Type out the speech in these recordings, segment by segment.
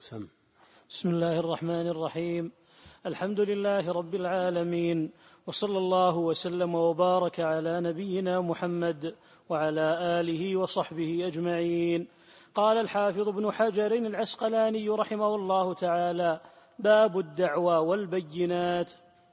بسم الله الرحمن الرحيم. الحمد لله رب العالمين، وصلى الله وسلم وبارك على نبينا محمد وعلى آله وصحبه أجمعين. قال الحافظ ابن حجر العسقلاني رحمه الله تعالى: باب الدعوى والبينات.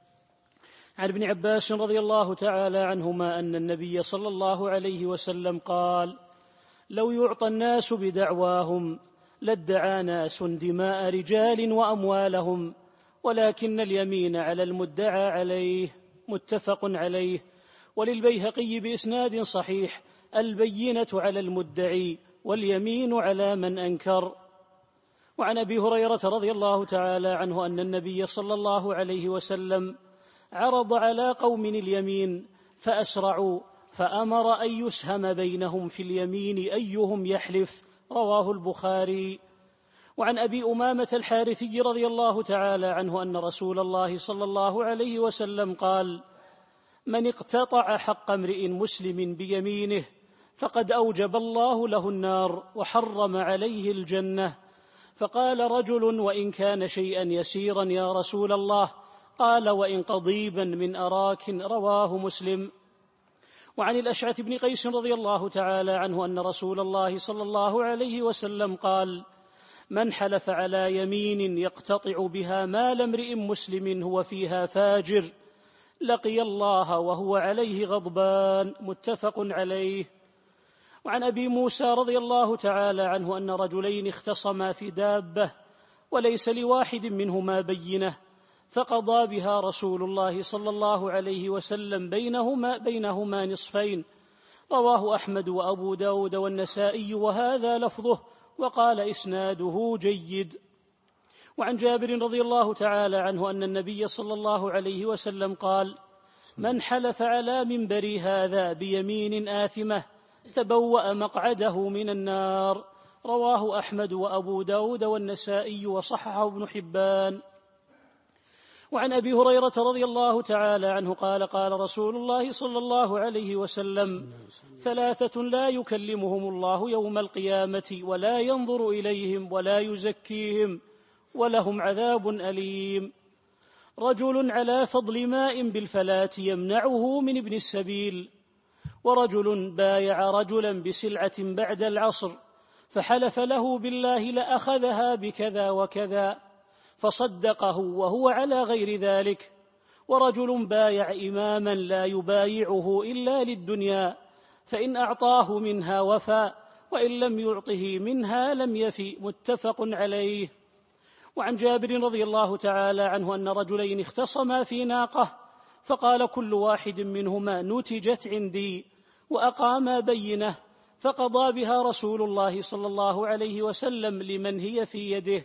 عن ابن عباس رضي الله تعالى عنهما أن النبي صلى الله عليه وسلم قال: لو يعطى الناس بدعواهم لادعى ناس دماء رجال وأموالهم، ولكن اليمين على المدعى عليه. متفق عليه. وللبيهقي بإسناد صحيح: البينة على المدعي واليمين على من أنكر. وعن أبي هريرة رضي الله تعالى عنه أن النبي صلى الله عليه وسلم عرض على قوم اليمين فأسرعوا، فأمر أن يسهم بينهم في اليمين أيهم يحلف. رواه البخاري. وعن أبي أمامة الحارثي رضي الله تعالى عنه أن رسول الله صلى الله عليه وسلم قال: من اقتطع حق امرئ مسلم بيمينه فقد أوجب الله له النار وحرم عليه الجنة. فقال رجل: وإن كان شيئا يسيرا يا رسول الله؟ قال: وإن قضيبا من أراك. رواه مسلم. وعن الأشعث بن قيس رضي الله تعالى عنه أن رسول الله صلى الله عليه وسلم قال: من حلف على يمين يقتطع بها مال امرئ مسلم هو فيها فاجر لقي الله وهو عليه غضبان. متفق عليه. وعن أبي موسى رضي الله تعالى عنه أن رجلين اختصما في دابة وليس لواحد منهما بينة، فقضى بها رسول الله صلى الله عليه وسلم بينهما نصفين. رواه أحمد وأبو داود والنسائي، وهذا لفظه، وقال إسناده جيد. وعن جابر رضي الله تعالى عنه أن النبي صلى الله عليه وسلم قال: من حلف على منبري هذا بيمين آثمة تبوأ مقعده من النار. رواه أحمد وأبو داود والنسائي، وصححه ابن حبان. وعن أبي هريرة رضي الله تعالى عنه قال: قال رسول الله صلى الله عليه وسلم: ثلاثة لا يكلمهم الله يوم القيامة ولا ينظر إليهم ولا يزكيهم ولهم عذاب أليم: رجل على فضل ماء بالفلاة يمنعه من ابن السبيل، ورجل بايع رجلا بسلعة بعد العصر فحلف له بالله لأخذها بكذا وكذا فصدقه وهو على غير ذلك، ورجل بايع إماما لا يبايعه إلا للدنيا فإن أعطاه منها وفى وإن لم يعطه منها لم يفي. متفق عليه. وعن جابر رضي الله تعالى عنه أن رجلين اختصما في ناقة فقال كل واحد منهما: نتجت عندي، وأقاما بينة، فقضى بها رسول الله صلى الله عليه وسلم لمن هي في يده.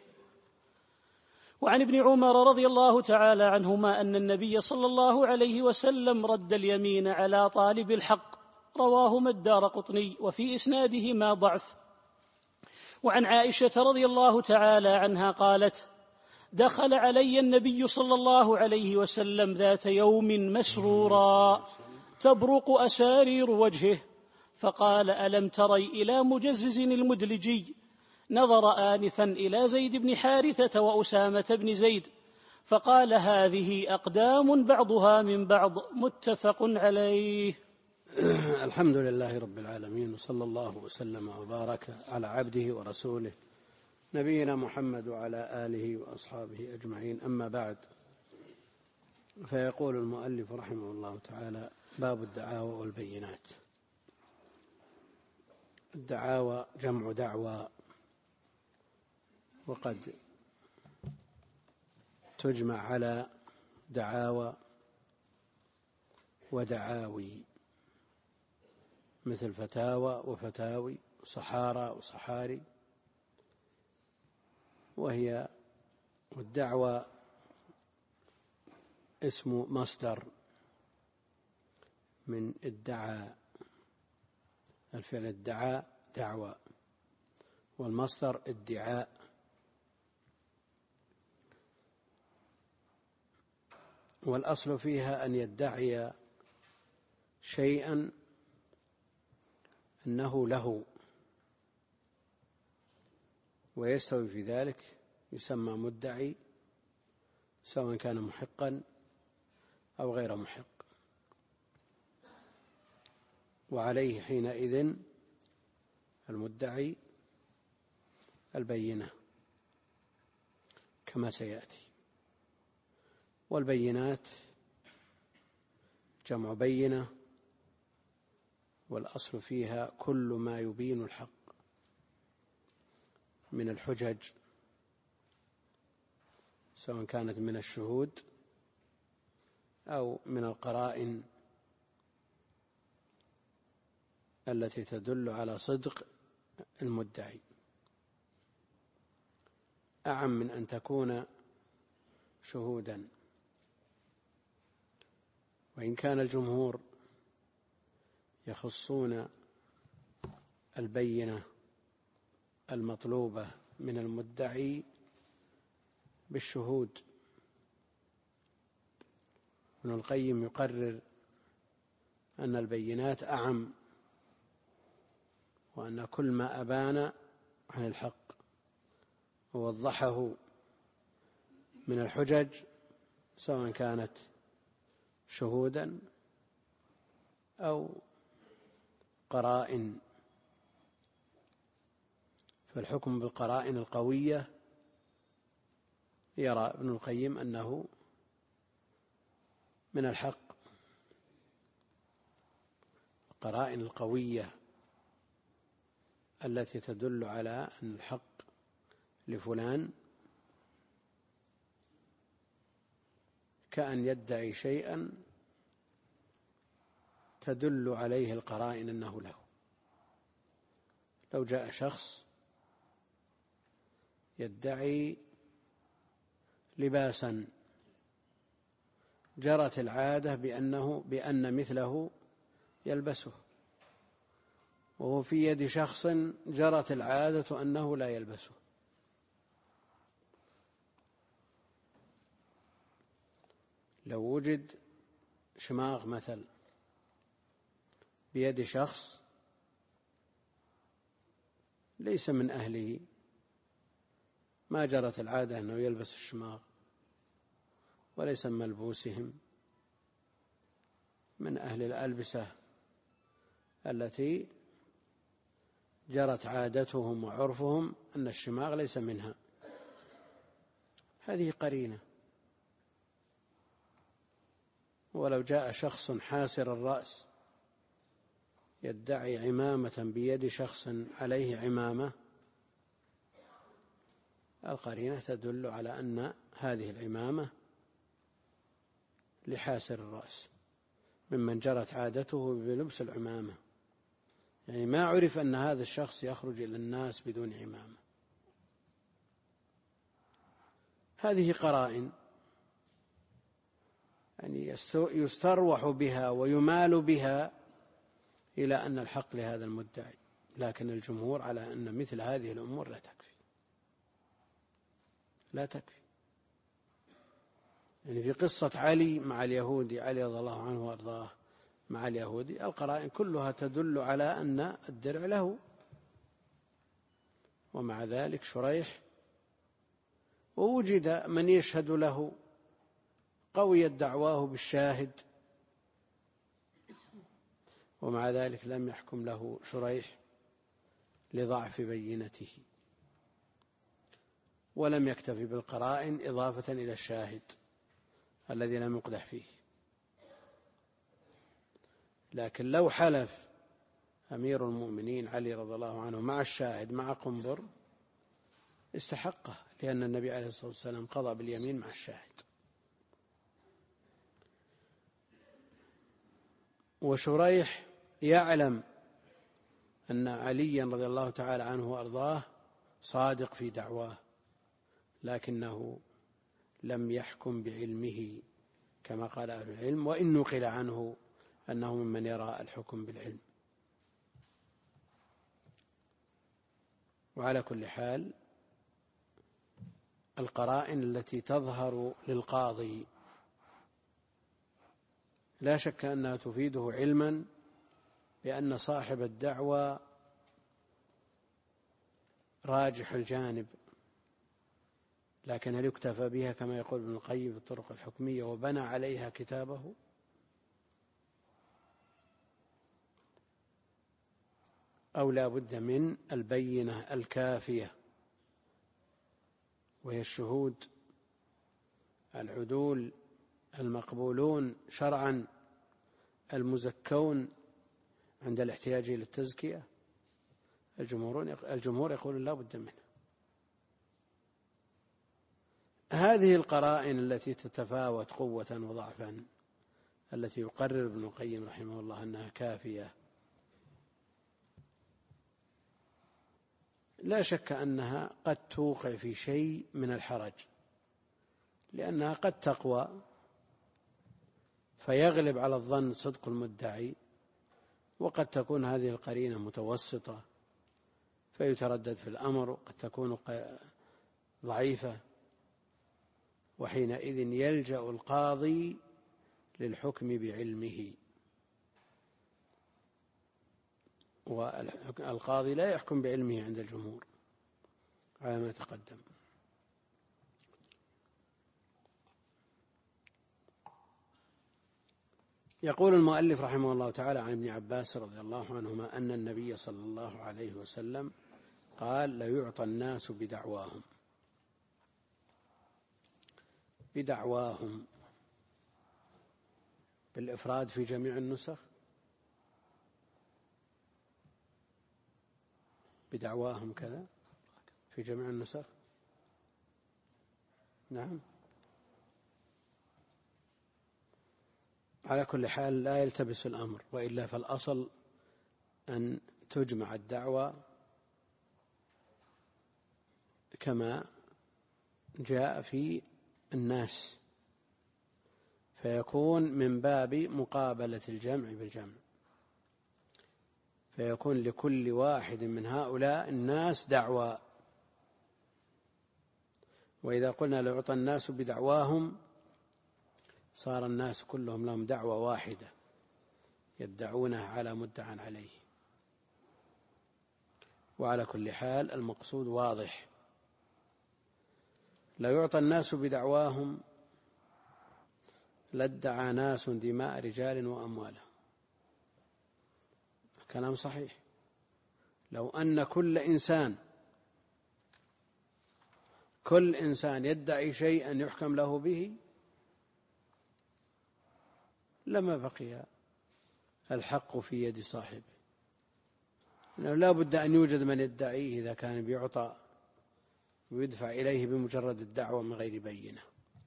وعن ابن عمر رضي الله تعالى عنهما أن النبي صلى الله عليه وسلم رد اليمين على طالب الحق. رواهما الدارقطني، وفي إسناده ما ضعف. وعن عائشة رضي الله تعالى عنها قالت: دخل علي النبي صلى الله عليه وسلم ذات يوم مسرورا تبرق أسارير وجهه، فقال: ألم تري إلى مجزز المدلجي؟ نظر آنفا إلى زيد بن حارثة وأسامة بن زيد فقال: هذه أقدام بعضها من بعض. متفق عليه. الحمد لله رب العالمين، وصلى الله وسلم وبارك على عبده ورسوله نبينا محمد وعلى آله وأصحابه أجمعين. أما بعد، فيقول المؤلف رحمه الله تعالى: باب الدعاوى والبينات. الدعاوى جمع دعوى، وقد تجمع على دعاوى ودعاوي، مثل فتاوى وفتاوي، صحارى وصحاري. وهي الدعوى اسم مصدر من ادعى، الفعل ادعى دعوى، والمصدر ادعاء. والأصل فيها أن يدعي شيئا أنه له، ويستوي في ذلك يسمى مدعي، سواء كان محقا أو غير محق، وعليه حينئذ المدعي البينة كما سيأتي. والبينات جمع بينة، والأصل فيها كل ما يبين الحق من الحجج، سواء كانت من الشهود أو من القرائن التي تدل على صدق المدعي، أعم من أن تكون شهودا. وإن كان الجمهور يخصون البينة المطلوبة من المدعي بالشهود، ابن القيم يقرر أن البينات أعم، وأن كل ما أبان عن الحق ووضحه من الحجج، سواء كانت شهودا أو قرائن، فالحكم بالقرائن القوية يرى ابن القيم أنه من الحق. القرائن القوية التي تدل على أن الحق لفلان، كأن يدعي شيئا تدل عليه القرائن أنه له. لو جاء شخص يدعي لباسا جرت العادة بأن مثله يلبسه، وهو في يد شخص جرت العادة أنه لا يلبسه، لو وجد شماغ مثل بيد شخص ليس من أهله، ما جرت العادة أنه يلبس الشماغ وليس من ملبوسهم، من أهل الألبسة التي جرت عادتهم وعرفهم أن الشماغ ليس منها، هذه قرينة. ولو جاء شخص حاسر الرأس يدعي عمامة بيد شخص عليه عمامة، القرينة تدل على أن هذه العمامة لحاسر الرأس ممن جرت عادته بلبس العمامة، يعني ما عرف أن هذا الشخص يخرج إلى الناس بدون عمامة. هذه قرائن يعني يستروح بها ويمال بها إلى أن الحق لهذا المدعي، لكن الجمهور على أن مثل هذه الأمور لا تكفي. يعني في قصة علي مع اليهودي، علي رضي الله عنه وأرضاه مع اليهودي، القرائن كلها تدل على أن الدرع له، ومع ذلك شريح ووجد من يشهد له قويت دعواه بالشاهد، ومع ذلك لم يحكم له شريح لضعف بينته، ولم يكتفي بالقرائن إضافة إلى الشاهد الذي لم يقدح فيه. لكن لو حلف أمير المؤمنين علي رضي الله عنه مع الشاهد مع قنبر استحقه، لأن النبي عليه الصلاة والسلام قضى باليمين مع الشاهد. وشريح يعلم أن عليا رضي الله تعالى عنه وأرضاه صادق في دعواه، لكنه لم يحكم بعلمه كما قال أهل العلم، وإن نقل عنه أنه ممن يرى الحكم بالعلم. وعلى كل حال القرائن التي تظهر للقاضي لا شك أنها تفيده علما بأن صاحب الدعوى راجح الجانب لكن هل يكتفى بها كما يقول ابن القيم في الطرق الحكمية وبنى عليها كتابه؟ أو لا بد من البينة الكافية، وهي الشهود العدول المقبولون شرعا المزكون عند الاحتياج إلى التزكية؟ الجمهور يقول لا بد منه. هذه القرائن التي تتفاوت قوة وضعفا التي يقرر ابن القيم رحمه الله أنها كافية، لا شك أنها قد توقع في شيء من الحرج، لأنها قد تقوى فيغلب على الظن صدق المدعي، وقد تكون هذه القرينة متوسطة فيتردد في الأمر، وقد تكون ضعيفة، وحينئذ يلجأ القاضي للحكم بعلمه، والقاضي لا يحكم بعلمه عند الجمهور على ما تقدم. يقول المؤلف رحمه الله تعالى عن ابن عباس رضي الله عنهما أن النبي صلى الله عليه وسلم قال: ليعطى الناس بدعواهم. بدعواهم بالإفراد في جميع النسخ، بدعواهم كذا في جميع النسخ. نعم، على كل حال لا يلتبس الأمر، وإلا فالأصل أن تجمع الدعوة كما جاء في الناس، فيكون من باب مقابلة الجمع بالجمع، فيكون لكل واحد من هؤلاء الناس دعوى. وإذا قلنا ليعطى الناس بدعواهم صار الناس كلهم لهم دعوة واحدة يدعونها على مدعى عليه. وعلى كل حال المقصود واضح: ليعطى الناس بدعواهم لادعى ناس دماء رجال وأموالهم. كلام صحيح. لو أن كل إنسان يدعي شيئا يحكم له به لما بقي الحق في يد صاحبه، لا بد أن يوجد من يدعيه إذا كان بيعطى ويدفع إليه بمجرد الدعوة من غير بينة.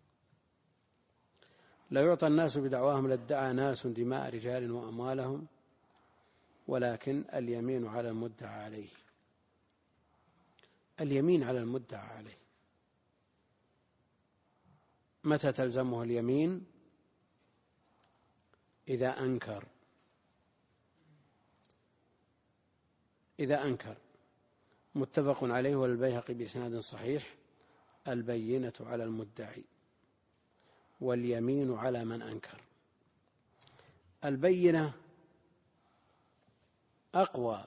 لا يعطى الناس بدعواهم لادعى ناس دماء رجال وأموالهم، ولكن اليمين على المدعى عليه. اليمين على المدعى عليه متى تلزمه اليمين؟ إذا أنكر. متفق عليه والبيهقي بإسناد صحيح: البينة على المدعي واليمين على من أنكر. البينة أقوى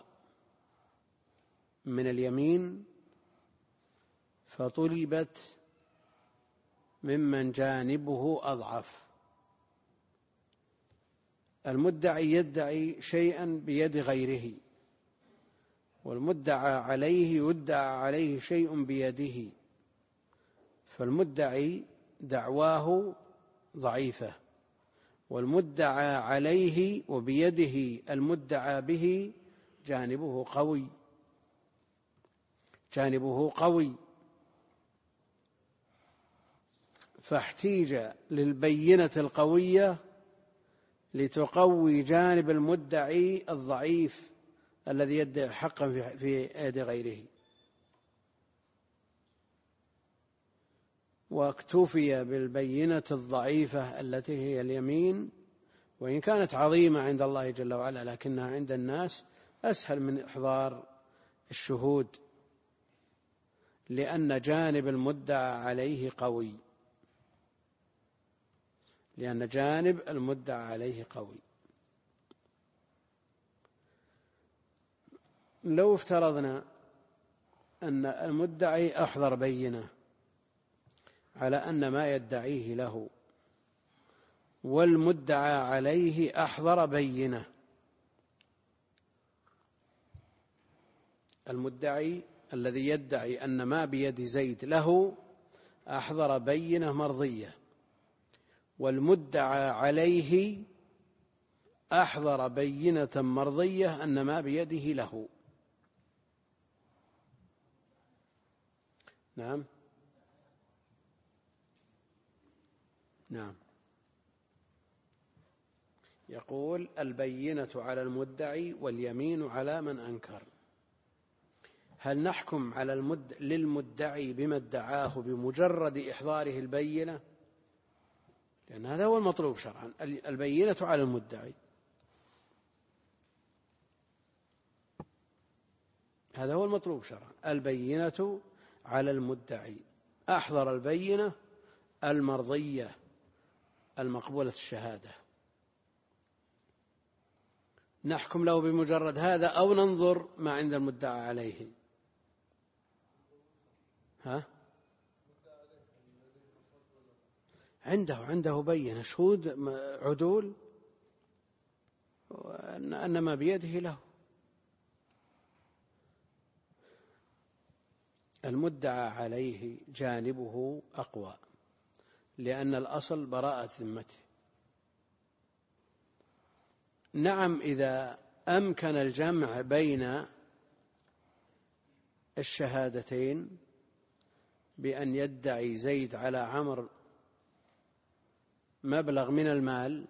من اليمين، فطلبت ممن جانبه أضعف. المدعي يدعي شيئا بيد غيره، والمدعى عليه يدعى عليه شيء بيده، فالمدعي دعواه ضعيفة، والمدعى عليه وبيده المدعى به جانبه قوي، فاحتيج للبينة القوية لتقوي جانب المدعي الضعيف الذي يدعي حقا في يد غيره. واكتفي بالبينة الضعيفة التي هي اليمين، وإن كانت عظيمة عند الله جل وعلا لكنها عند الناس أسهل من إحضار الشهود، لأن جانب المدعى عليه قوي. لو افترضنا أن المدعي أحضر بينة على أن ما يدعيه له والمدعى عليه أحضر بينة. المدعي الذي يدعي أن ما بيد زيد له أحضر بينة مرضية، والمدعى عليه أحضر بينة مرضية أن ما بيده له. نعم نعم. يقول: البينة على المدعي واليمين على من أنكر. هل نحكم على للمدعي بما ادعاه بمجرد إحضاره البينة؟ لأن هذا هو المطلوب شرعا، البينة على المدعي، هذا هو المطلوب شرعا، البينة على المدعي، أحضر البينة المرضية المقبولة الشهادة. نحكم له بمجرد هذا أو ننظر ما عند المدعى عليه؟ عنده بينة، شهود عدول أن ما بيده له. المدعى عليه جانبه أقوى، لأن الأصل براءة ذمته. نعم، إذا أمكن الجمع بين الشهادتين بأن يدعي زيد على عمرو مبلغ من المال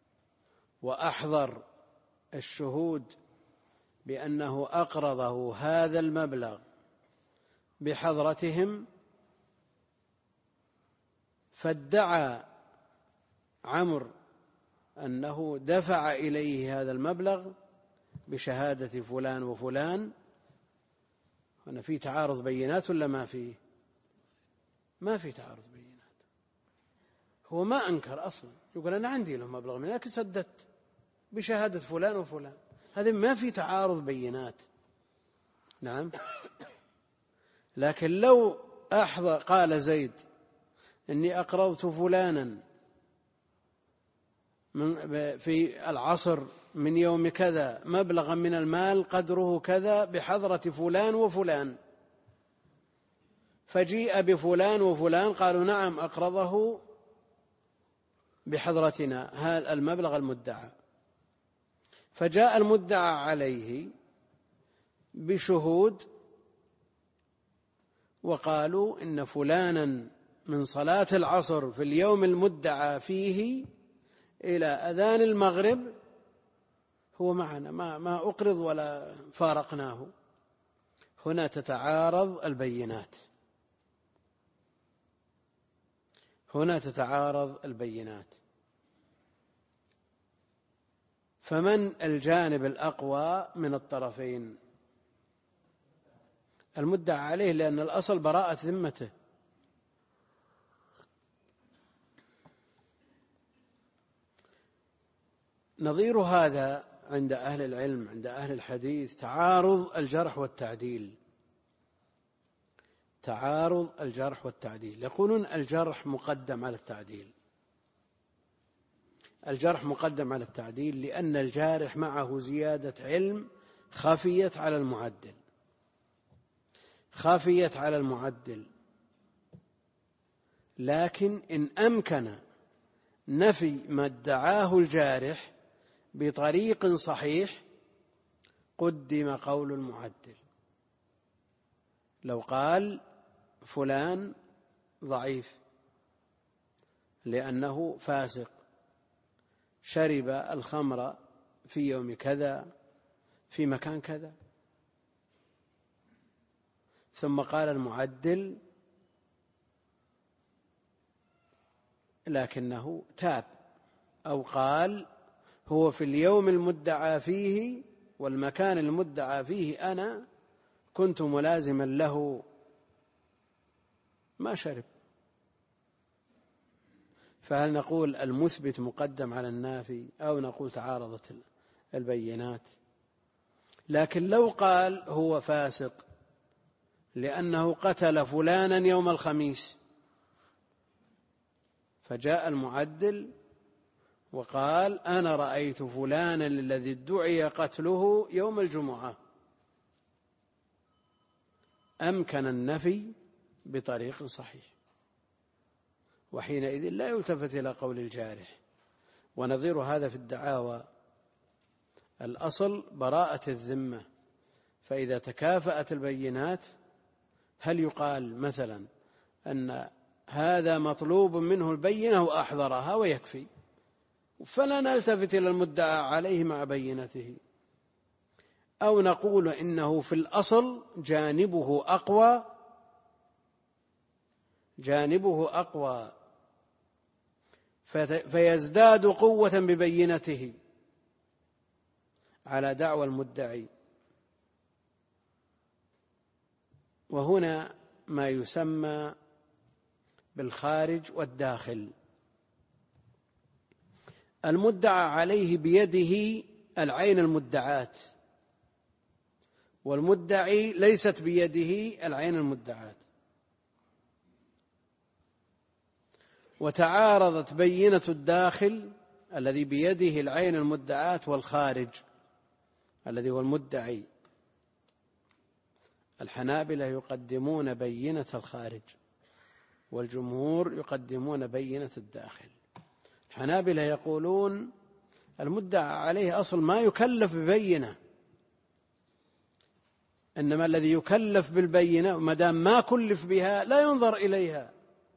وأحضر الشهود بأنه أقرضه هذا المبلغ بحضرتهم، فادعى عمرو أنه دفع إليه هذا المبلغ بشهادة فلان وفلان، هنا في تعارض بينات ولا ما فيه؟ ما في تعارض بينات. هو ما أنكر أصلا، يقول أنا عندي له مبلغ من لكن سددت بشهادة فلان وفلان، هذا ما في تعارض بينات. نعم. لكن لو قال زيد إني أقرضت فلانا في العصر من يوم كذا مبلغا من المال قدره كذا بحضرة فلان وفلان، فجيء بفلان وفلان قالوا نعم أقرضه بحضرتنا هذا المبلغ المدعى، فجاء المدعى عليه بشهود وقالوا إن فلانا من صلاة العصر في اليوم المدعى فيه إلى أذان المغرب هو معنا، ما أقرض ولا فارقناه. هنا تتعارض البينات، هنا تتعارض البينات. فمن الجانب الأقوى من الطرفين؟ المدعى عليه، لأن الأصل براءة ذمته. نظير هذا عند أهل العلم، عند أهل الحديث، تعارض الجرح والتعديل. تعارض الجرح والتعديل، يقولون الجرح مقدم على التعديل. الجرح مقدم على التعديل لأن الجارح معه زيادة علم خفيت على المعدل، خفيت على المعدل. لكن إن أمكن نفي ما ادعاه الجارح بطريق صحيح قدم قول المعدل. لو قال فلان ضعيف لأنه فاسق، شرب الخمر في يوم كذا في مكان كذا، ثم قال المعدل لكنه تاب، أو قال هو في اليوم المدعى فيه والمكان المدعى فيه أنا كنت ملازما له ما شرب، فهل نقول المثبت مقدم على النافي أو نقول تعارضت البينات؟ لكن لو قال هو فاسق لأنه قتل فلانا يوم الخميس فجاء المعدل وقال: أنا رأيت فلانا الذي ادعي قتله يوم الجمعة، أمكن النفي بطريق صحيح، وحينئذ لا يلتفت إلى قول الجارح. ونظير هذا في الدعاوى الأصل براءة الذمة، فإذا تكافأت البينات هل يقال مثلا أن هذا مطلوب منه البينة وأحضرها ويكفي، فلا نلتفت إلى المدعى عليه مع بينته، أو نقول إنه في الأصل جانبه أقوى فيزداد قوة ببينته على دعوى المدعي. وهنا ما يسمى بالخارج والداخل. المدعى عليه بيده العين المدعاة، والمدعي ليست بيده العين المدعاة، وتعارضت بينة الداخل الذي بيده العين المدعاة والخارج الذي هو المدعي. الحنابلة يقدمون بينة الخارج، والجمهور يقدمون بينة الداخل. الحنابلة يقولون المدعى عليه أصل ما يكلف ببينة، إنما الذي يكلف بالبينة ما دام ما كلف بها لا ينظر إليها،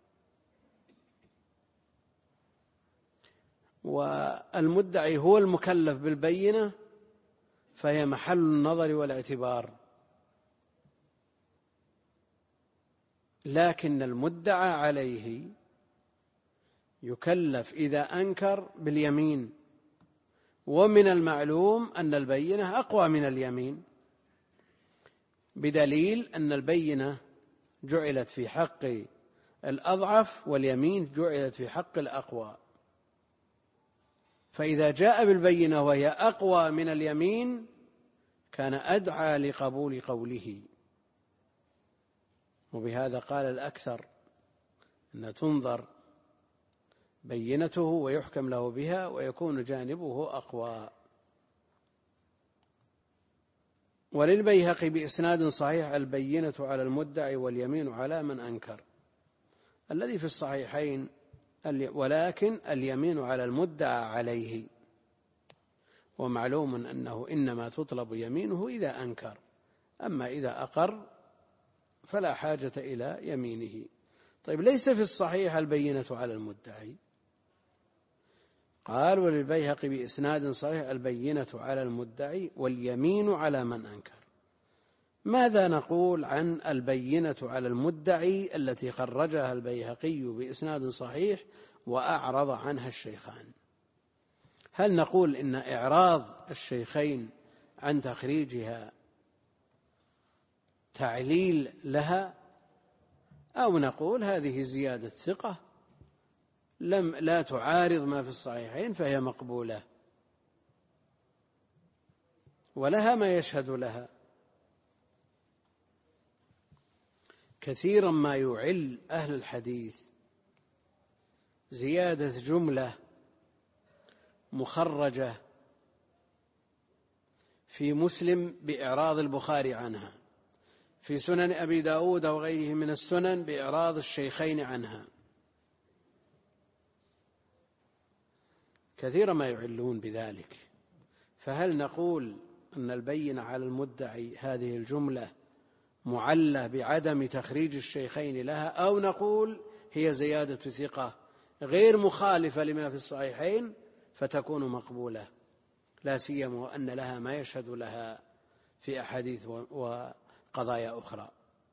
والمدعي هو المكلف بالبينة فهي محل النظر والاعتبار. لكن المدعى عليه يكلف إذا أنكر باليمين، ومن المعلوم أن البينة أقوى من اليمين، بدليل أن البينة جعلت في حق الأضعف واليمين جعلت في حق الأقوى، فإذا جاء بالبينة وهي أقوى من اليمين كان أدعى لقبول قوله. وبهذا قال الأكثر أن تنظر بينته ويحكم له بها ويكون جانبه أقوى. وللبيهقي بإسناد صحيح: البينة على المدعي واليمين على من أنكر، الذي في الصحيحين ولكن اليمين على المدعى عليه، ومعلوم أنه إنما تطلب يمينه إذا أنكر، أما إذا أقر فلا حاجة إلى يمينه. طيب، ليس في الصحيح البينة على المدعي. قال: وللبيهقي بإسناد صحيح: البينة على المدعي واليمين على من أنكر. ماذا نقول عن البينة على المدعي التي خرجها البيهقي بإسناد صحيح وأعرض عنها الشيخان؟ هل نقول إن إعراض الشيخين عن تخريجها تعليل لها، أو نقول هذه زيادة ثقة لا تعارض ما في الصحيحين فهي مقبولة ولها ما يشهد لها؟ كثيرا ما يعل أهل الحديث زيادة جملة مخرجة في مسلم بإعراض البخاري عنها، في سنن أبي داود وغيره من السنن بإعراض الشيخين عنها، كثيرا ما يعلون بذلك. فهل نقول أن البينة على المدعي هذه الجملة معلة بعدم تخريج الشيخين لها، أو نقول هي زيادة ثقة غير مخالفة لما في الصحيحين فتكون مقبولة، لا سيما وأن لها ما يشهد لها في أحاديث وقضايا أخرى؟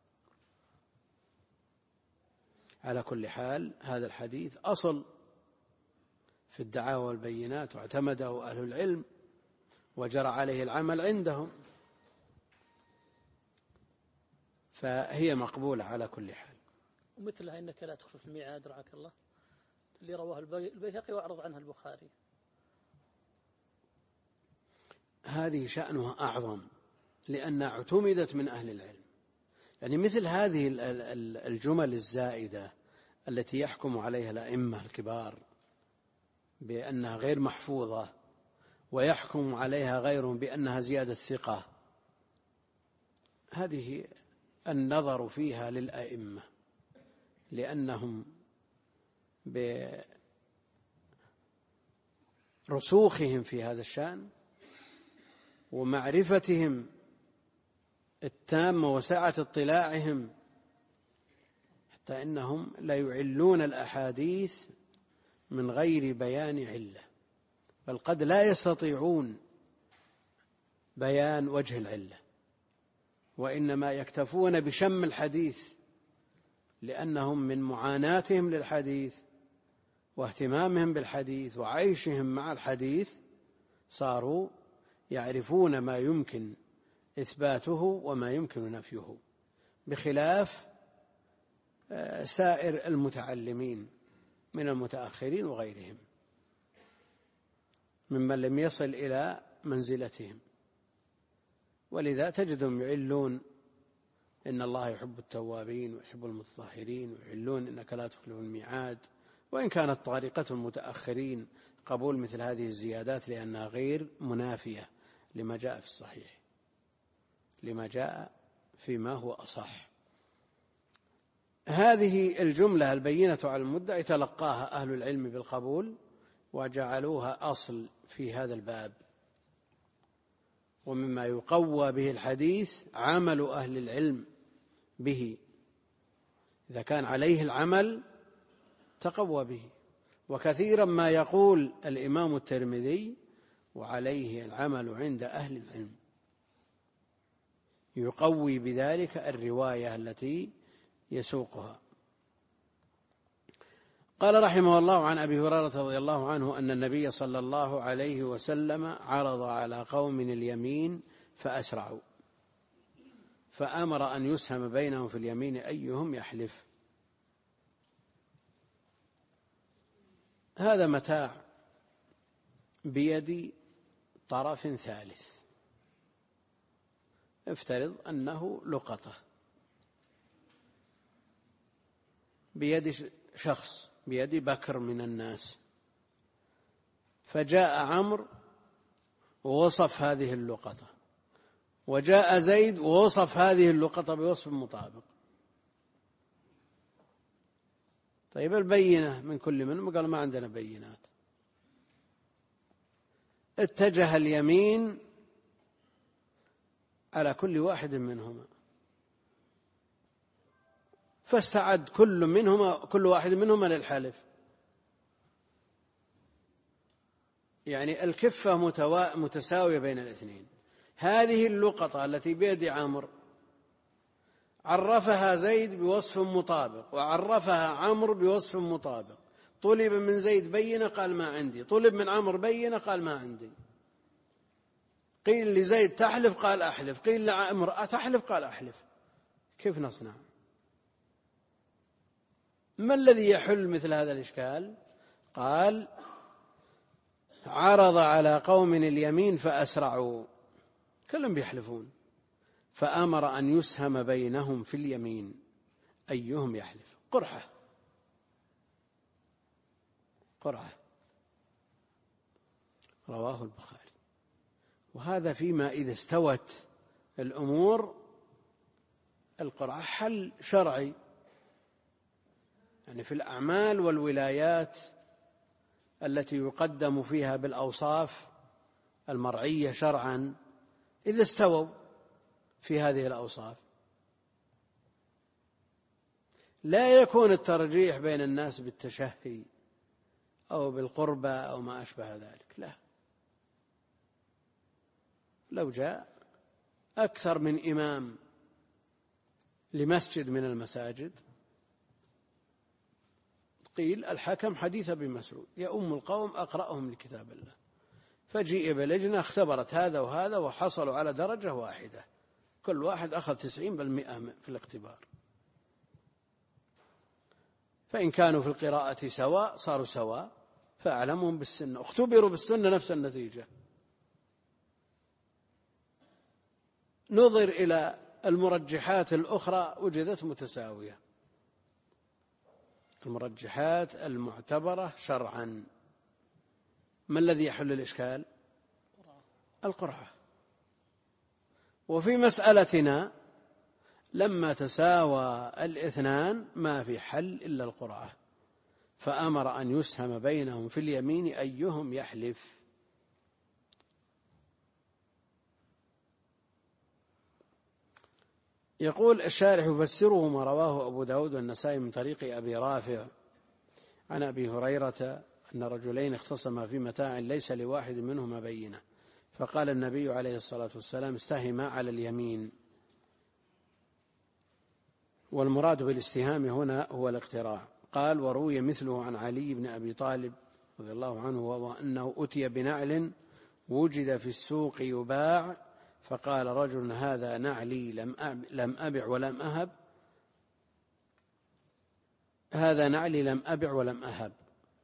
على كل حال، هذا الحديث أصل في الدعاوى والبينات، واعتمده أهل العلم وجرى عليه العمل عندهم، فهي مقبولة على كل حال. ومثلها إنك لا تخلف الميعاد رعاك الله اللي رواه البيهقي وأعرض عنها البخاري، هذه شأنها أعظم لأنها اعتمدت من أهل العلم. يعني مثل هذه الجمل الزائدة التي يحكم عليها الأئمة الكبار بأنها غير محفوظة ويحكم عليها غيرهم بأنها زيادة ثقة، هذه النظر فيها للأئمة، لأنهم برسوخهم في هذا الشأن ومعرفتهم التامة وسعة اطلاعهم حتى إنهم لا يعلون الأحاديث من غير بيان علة، بل قد لا يستطيعون بيان وجه العلة، وإنما يكتفون بشم الحديث، لأنهم من معاناتهم للحديث واهتمامهم بالحديث وعيشهم مع الحديث صاروا يعرفون ما يمكن إثباته وما يمكن نفيه، بخلاف سائر المتعلمين من المتأخرين وغيرهم ممن لم يصل إلى منزلتهم. ولذا تجدهم يعلون إن الله يحب التوابين ويحب المتطهرين، ويعلون إنك لا تخلف الميعاد، وإن كانت طريقة المتأخرين قبول مثل هذه الزيادات لأنها غير منافية لما جاء في الصحيح، لما جاء فيما هو أصح. هذه الجملة البينة على المدعي تلقاها أهل العلم بالقبول وجعلوها أصل في هذا الباب، ومما يقوى به الحديث عمل أهل العلم به، إذا كان عليه العمل تقوى به. وكثيرا ما يقول الإمام الترمذي وعليه العمل عند أهل العلم، يقوي بذلك الرواية التي يسوقها. قال رحمه الله عن أبي هريرة رضي الله عنه أن النبي صلى الله عليه وسلم عرض على قوم اليمين فأسرعوا، فأمر أن يسهم بينهم في اليمين أيهم يحلف. هذا متاع بيد طرف ثالث، افترض أنه لقطة بيد شخص، بيد بكر من الناس، فجاء عمرو ووصف هذه اللقطة، وجاء زيد ووصف هذه اللقطة بوصف مطابق. طيب البينة من كل منهم؟ قال ما عندنا بينات. اتجه اليمين على كل واحد منهما، فاستعد كل واحد منهما للحلف، يعني الكفة متساوية بين الاثنين. هذه اللقطة التي بيد عمرو عرفها زيد بوصف مطابق وعرفها عمرو بوصف مطابق، طلب من زيد بينة قال ما عندي، طلب من عمرو بينة قال ما عندي، قيل لزيد تحلف قال أحلف، قيل لعمرو أتحلف قال أحلف، كيف نصنع؟ ما الذي يحل مثل هذا الإشكال؟ قال عرض على قوم اليمين فأسرعوا، كلهم بيحلفون، فأمر أن يسهم بينهم في اليمين أيهم يحلف. قرعة رواه البخاري. وهذا فيما إذا استوت الأمور، القرعة حل شرعي، يعني في الأعمال والولايات التي يقدم فيها بالأوصاف المرعية شرعا، إذا استووا في هذه الأوصاف لا يكون الترجيح بين الناس بالتشهي أو بالقربة أو ما أشبه ذلك، لا. لو جاء أكثر من إمام لمسجد من المساجد، قيل الحكم حديث ابن مسعود يؤم القوم أقرأهم لكتاب الله، فجيء بلجنة اختبرت هذا وهذا وحصلوا على درجة واحدة، كل واحد أخذ 90% في الاختبار، فإن كانوا في القراءة سواء صاروا سواء، فأعلمهم بالسنة، اختبروا بالسنة نفس النتيجة. نظر إلى المرجحات الأخرى وجدت متساوية، المرجحات المعتبرة شرعا. ما الذي يحل الإشكال؟ القرعة. وفي مسألتنا لما تساوى الاثنان ما في حل إلا القرعة، فأمر أن يسهم بينهم في اليمين أيهم يحلف. يقول الشارح يفسره ما رواه أبو داود والنسائي من طريق أبي رافع عن أبي هريرة أن رجلين اختصما في متاع ليس لواحد منهما بينة، فقال النبي عليه الصلاة والسلام استهما على اليمين. والمراد بالاستهام هنا هو الاقتراع. قال وروي مثله عن علي بن أبي طالب رضي الله عنه وأنه أتي بنعل وجد في السوق يباع، فقال رجل هذا نعلي لم أبع ولم أهب، هذا نعلي لم أبع ولم أهب،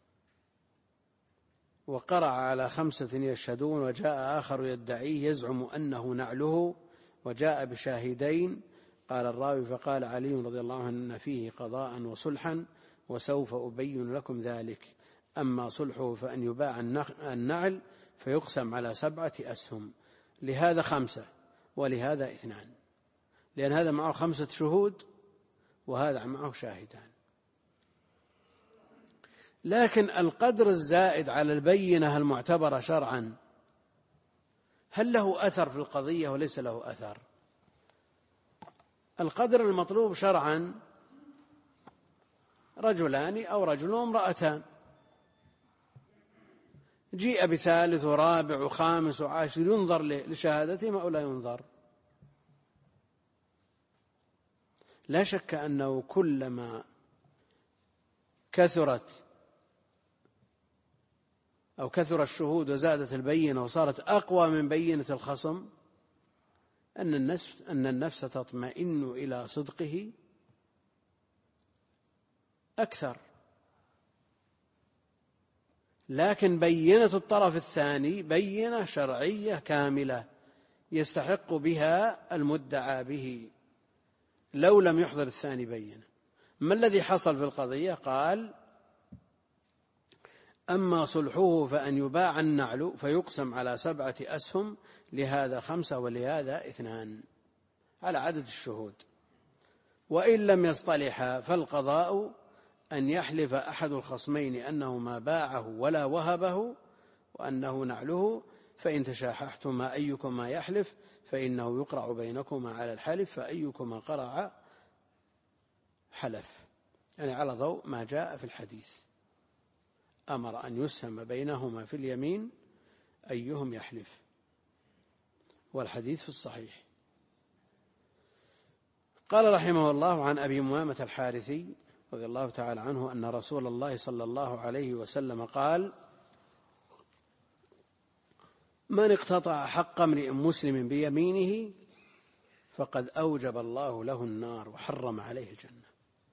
وقرع على 5 يشهدون، وجاء آخر يدعيه يزعم أنه نعله، وجاء بشاهدين. قال الراوي فقال علي رضي الله عنه إن فيه قضاء وصلحا وسوف أبين لكم ذلك، أما صلحه فأن يباع النعل فيقسم على 7 أسهم، لهذا 5 ولهذا 2، لأن هذا معه 5 شهود وهذا معه شاهدان. لكن القدر الزائد على البينة المعتبرة شرعا هل له أثر في القضية وليس له أثر؟ القدر المطلوب شرعا رجلان أو رجل وامرأتان، جيء بثالث ورابع وخامس وعاشر، ينظر لشهادتهم أو لا ينظر؟ لا شك أنه كلما كثر الشهود وزادت البينة وصارت أقوى من بينة الخصم أن النفس تطمئن إلى صدقه أكثر. لكن بينة الطرف الثاني بينة شرعية كاملة يستحق بها المدعى به لو لم يحضر الثاني بينة. ما الذي حصل في القضية؟ قال أما صلحه فأن يباع النعل فيقسم على 7 أسهم، لهذا 5 ولهذا 2 على عدد الشهود، وإن لم يصطلحا فالقضاء أن يحلف أحد الخصمين أنه ما باعه ولا وهبه وأنه نعله، فإن تشاححتما أيكما يحلف فإنه يقرع بينكما على الحلف، فأيكما قرع حلف، يعني على ضوء ما جاء في الحديث. أمر أن يسهم بينهما في اليمين أيهم يحلف، والحديث في الصحيح. قال رحمه الله عن أبي أمامة الحارثي رضي الله تعالى عنه أن رسول الله صلى الله عليه وسلم قال من اقتطع حق امرئ مسلم بيمينه فقد أوجب الله له النار وحرم عليه الجنة.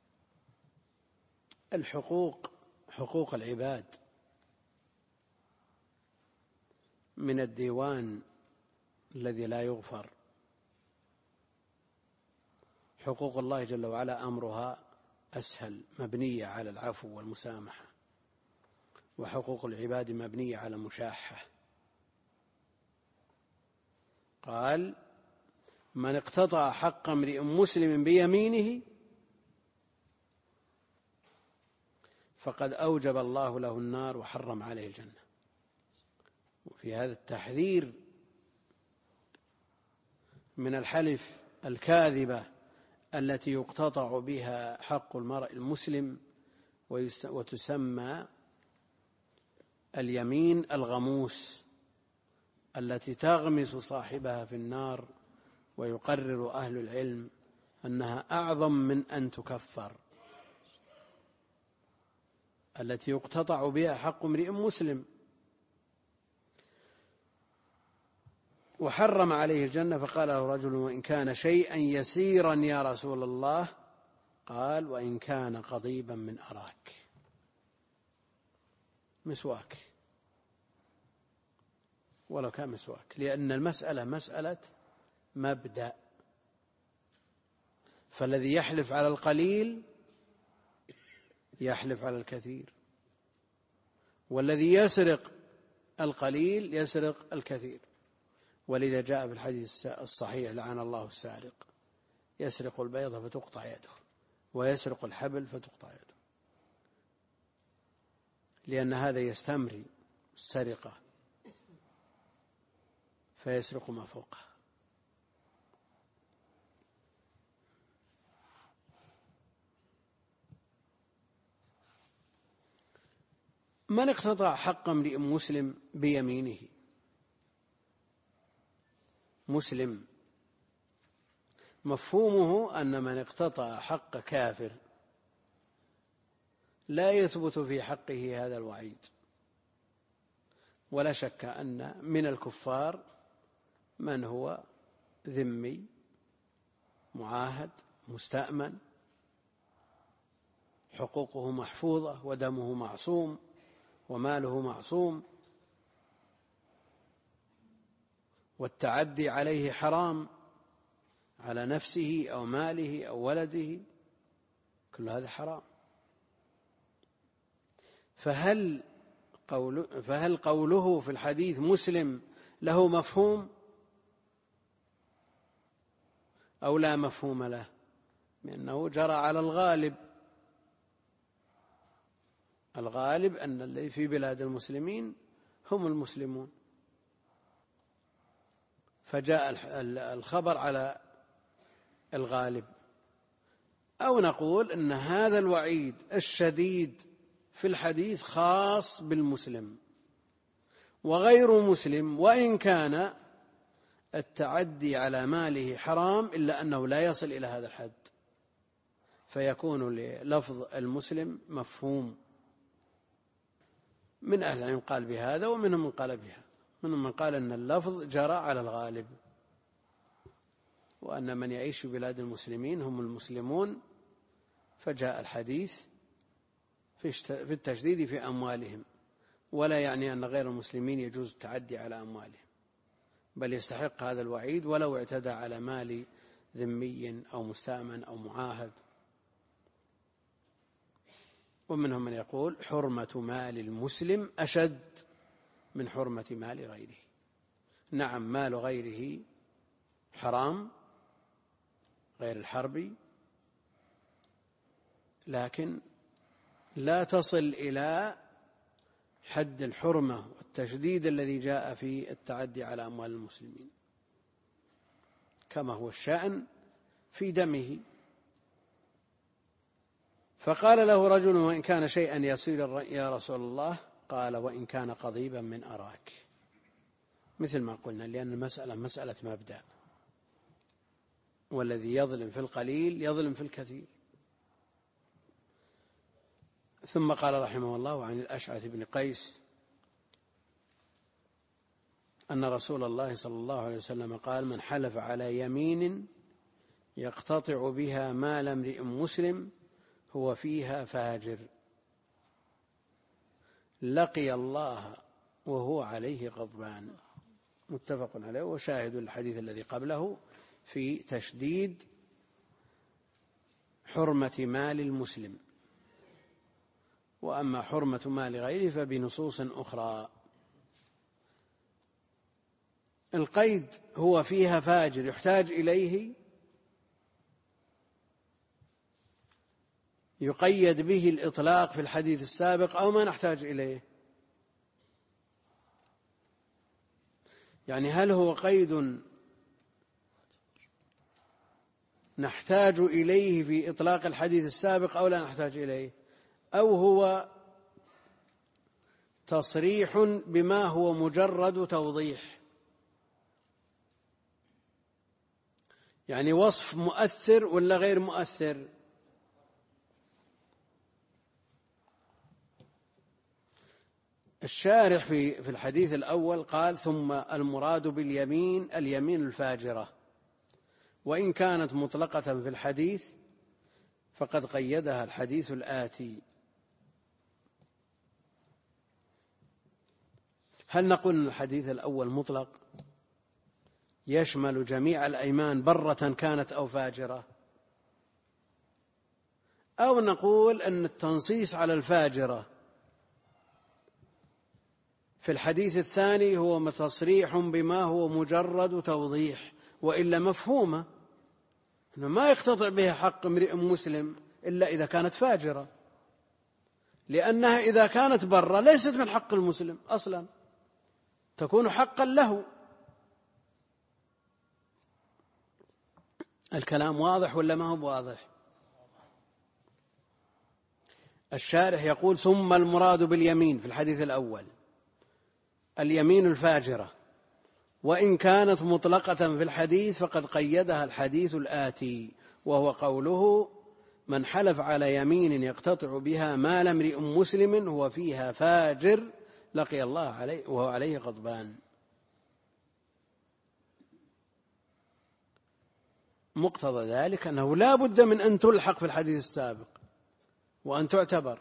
الحقوق، حقوق العباد من الديوان الذي لا يغفر. حقوق الله جل وعلا أمرها أسهل، مبنية على العفو والمسامحة، وحقوق العباد مبنية على المشاحة. قال من اقتطع حق امرئ مسلم بيمينه فقد أوجب الله له النار وحرم عليه الجنة. وفي هذا التحذير من الحلف الكاذبة التي يقتطع بها حق المرء المسلم، وتسمى اليمين الغموس التي تغمس صاحبها في النار، ويقرر أهل العلم أنها أعظم من أن تكفر، التي يقتطع بها حق امرئ مسلم. وحرم عليه الجنة، فقال له رجل وإن كان شيئا يسيرا يا رسول الله؟ قال وإن كان قضيبا من أراك، مسواك، ولو كان مسواك، لأن المسألة مسألة مبدأ. فالذي يحلف على القليل يحلف على الكثير، والذي يسرق القليل يسرق الكثير. ولذا جاء في الحديث الصحيح: لعن الله السارق، يسرق البيضة فتقطع يده، ويسرق الحبل فتقطع يده، لأن هذا يستمري السرقة فيسرق ما فوقه. من اقتطع حق امرئ مسلم بيمينه، مسلم مفهومه أن من اقتطع حق كافر لا يثبت في حقه هذا الوعيد. ولا شك أن من الكفار من هو ذمي معاهد مستأمن، حقوقه محفوظة ودمه معصوم وماله معصوم، والتعدي عليه حرام على نفسه أو ماله أو ولده، كل هذا حرام. فهل قوله في الحديث مسلم له مفهوم أو لا مفهوم له؟ لأنه جرى على الغالب. الغالب أن الذي في بلاد المسلمين هم المسلمون، فجاء الخبر على الغالب. أو نقول أن هذا الوعيد الشديد في الحديث خاص بالمسلم، وغير مسلم وإن كان التعدي على ماله حرام إلا أنه لا يصل إلى هذا الحد، فيكون للفظ المسلم مفهوم. من أهل العلم قال بهذا ومنهم من قال بها، منهم من قال أن اللفظ جرى على الغالب، وأن من يعيش في بلاد المسلمين هم المسلمون، فجاء الحديث في التشديد في أموالهم، ولا يعني أن غير المسلمين يجوز التعدي على أموالهم، بل يستحق هذا الوعيد ولو اعتدى على مال ذمي أو مستأمن أو معاهد. ومنهم من يقول حرمة مال المسلم أشد من حرمة مال غيره. نعم، مال غيره حرام غير الحربي، لكن لا تصل إلى حد الحرمة والتشديد الذي جاء في التعدي على أموال المسلمين، كما هو الشأن في دمه. فقال له رجل: وإن كان شيئا يسيرا يا رسول الله؟ قال: وإن كان قضيبا من أراك. مثل ما قلنا، لأن المسألة مسألة مبدأ، والذي يظلم في القليل يظلم في الكثير. ثم قال رحمه الله عن الأشعث بن قيس أن رسول الله صلى الله عليه وسلم قال: من حلف على يمين يقتطع بها مال امرئ مسلم هو فيها فاجر لقي الله وهو عليه غضبان. متفق عليه. وشاهد الحديث الذي قبله في تشديد حرمة مال المسلم، وأما حرمة مال غيره فبنصوص أخرى. القيد هو فيها فاجر يحتاج إليه، يقيد به الإطلاق في الحديث السابق أو ما نحتاج إليه؟ يعني هل هو قيد نحتاج إليه في إطلاق الحديث السابق أو لا نحتاج إليه، أو هو تصريح بما هو مجرد توضيح؟ يعني وصف مؤثر ولا غير مؤثر؟ الشارح في الحديث الأول قال: ثم المراد باليمين اليمين الفاجرة، وإن كانت مطلقة في الحديث فقد قيدها الحديث الآتي. هل نقول أن الحديث الأول مطلق يشمل جميع الأيمان برة كانت أو فاجرة، أو نقول أن التنصيص على الفاجرة في الحديث الثاني هو تصريح بما هو مجرد توضيح، وإلا مفهومة ما يقتطع بها حق امرئ مسلم إلا إذا كانت فاجرة، لأنها إذا كانت برة ليست من حق المسلم أصلا، تكون حقا له. الكلام واضح ولا ما هو واضح؟ الشارح يقول: ثم المراد باليمين في الحديث الأول اليمين الفاجرة، وإن كانت مطلقة في الحديث فقد قيدها الحديث الآتي، وهو قوله: من حلف على يمين يقتطع بها مال امرئ مسلم هو فيها فاجر لقي الله عليه وهو عليه غضبان. مقتضى ذلك أنه لا بد من أن تلحق في الحديث السابق وأن تعتبر.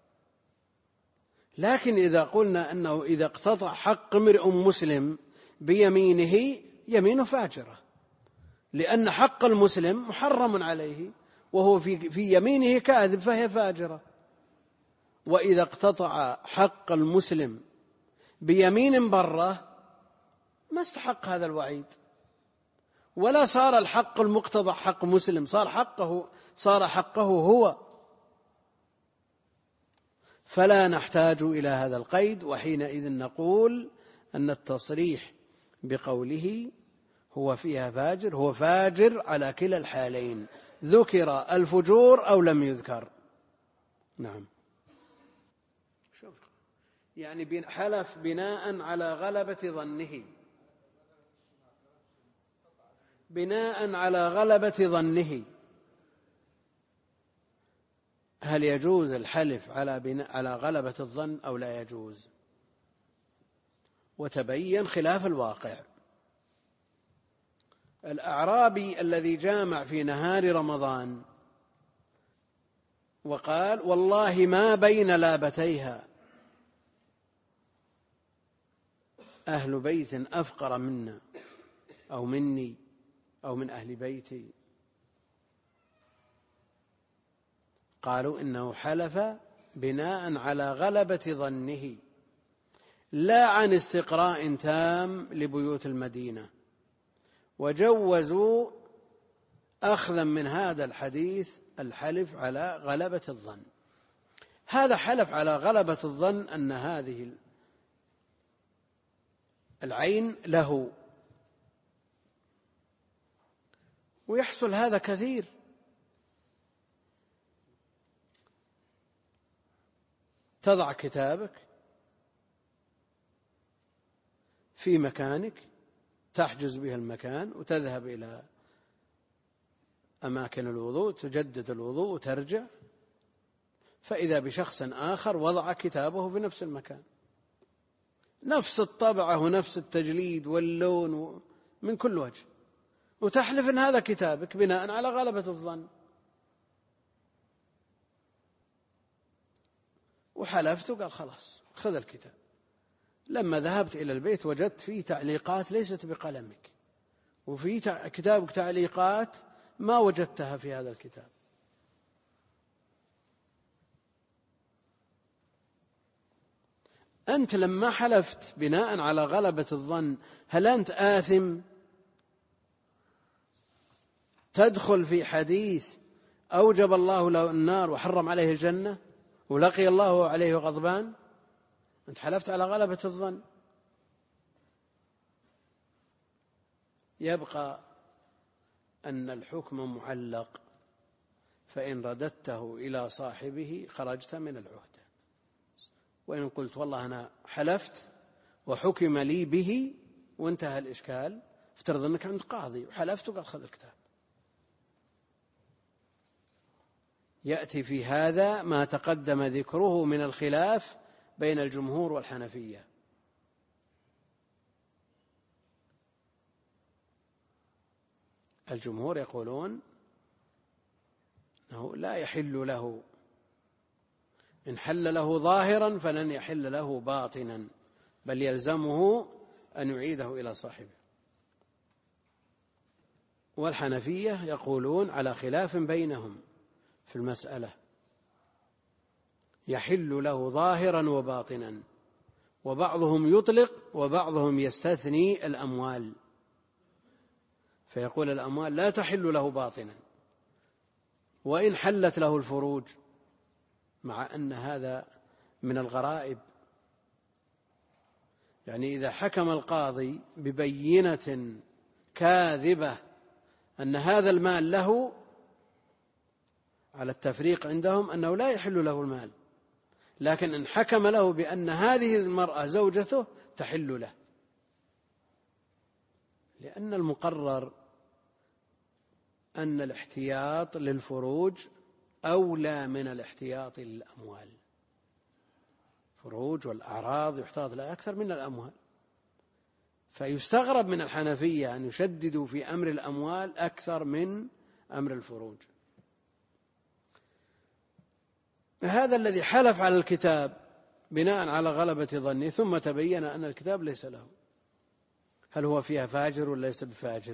لكن إذا قلنا أنه إذا اقتطع حق امرئ مسلم بيمينه يمين فاجرة، لأن حق المسلم محرم عليه وهو في يمينه كاذب فهي فاجرة. وإذا اقتطع حق المسلم بيمين برة ما استحق هذا الوعيد، ولا صار الحق المقتضى حق مسلم، صار حقه هو. فلا نحتاج إلى هذا القيد، وحينئذ نقول أن التصريح بقوله هو فيها فاجر هو فاجر على كلا الحالين، ذكر الفجور أو لم يذكر. نعم، يعني حلف بناء على غلبة ظنه، بناء على غلبة ظنه. هل يجوز الحلف على غلبة الظن أو لا يجوز؟ وتبين خلاف الواقع. الأعرابي الذي جامع في نهار رمضان وقال: والله ما بين لابتيها أهل بيت أفقر منا أو مني أو من أهل بيتي، قالوا إنه حلف بناء على غلبة ظنه لا عن استقراء تام لبيوت المدينة، وجوزوا أخذا من هذا الحديث الحلف على غلبة الظن. هذا حلف على غلبة الظن أن هذه العين له، ويحصل هذا كثير. تضع كتابك في مكانك، تحجز به المكان وتذهب إلى أماكن الوضوء، تجدد الوضوء وترجع، فإذا بشخص آخر وضع كتابه في نفس المكان، نفس الطبعة ونفس التجليد واللون من كل وجه، وتحلف أن هذا كتابك بناء على غلبة الظن. وحلفت وقال: خلاص خذ الكتاب. لما ذهبت إلى البيت وجدت فيه تعليقات ليست بقلمك، وفي كتابك تعليقات ما وجدتها في هذا الكتاب. أنت لما حلفت بناء على غلبة الظن هل أنت آثم تدخل في حديث أوجب الله له النار وحرم عليه الجنة ولقي الله عليه غضبان؟ أنت حلفت على غلبة الظن. يبقى أن الحكم معلق، فإن رددته إلى صاحبه خرجت من العهدة. وإن قلت والله أنا حلفت وحكم لي به وانتهى الإشكال، افترض أنك عند قاضي وحلفت وقال خذ الكتاب. يأتي في هذا ما تقدم ذكره من الخلاف بين الجمهور والحنفية. الجمهور يقولون أنه لا يحل له، إن حل له ظاهرا فلن يحل له باطنا، بل يلزمه أن يعيده إلى صاحبه. والحنفية يقولون على خلاف بينهم في المسألة، يحل له ظاهرا وباطنا، وبعضهم يطلق وبعضهم يستثني الأموال، فيقول الأموال لا تحل له باطنا وإن حلت له الفروج، مع أن هذا من الغرائب. يعني إذا حكم القاضي ببينة كاذبة أن هذا المال له، على التفريق عندهم أنه لا يحل له المال، لكن إن حكم له بأن هذه المرأة زوجته تحل له، لأن المقرر أن الاحتياط للفروج أولى من الاحتياط للأموال. فروج والأعراض يحتاط لها أكثر من الأموال، فيستغرب من الحنفية أن يشددوا في أمر الأموال أكثر من أمر الفروج. هذا الذي حلف على الكتاب بناء على غلبة ظنه ثم تبين أن الكتاب ليس له، هل هو فيها فاجر ولا ليس بفاجر؟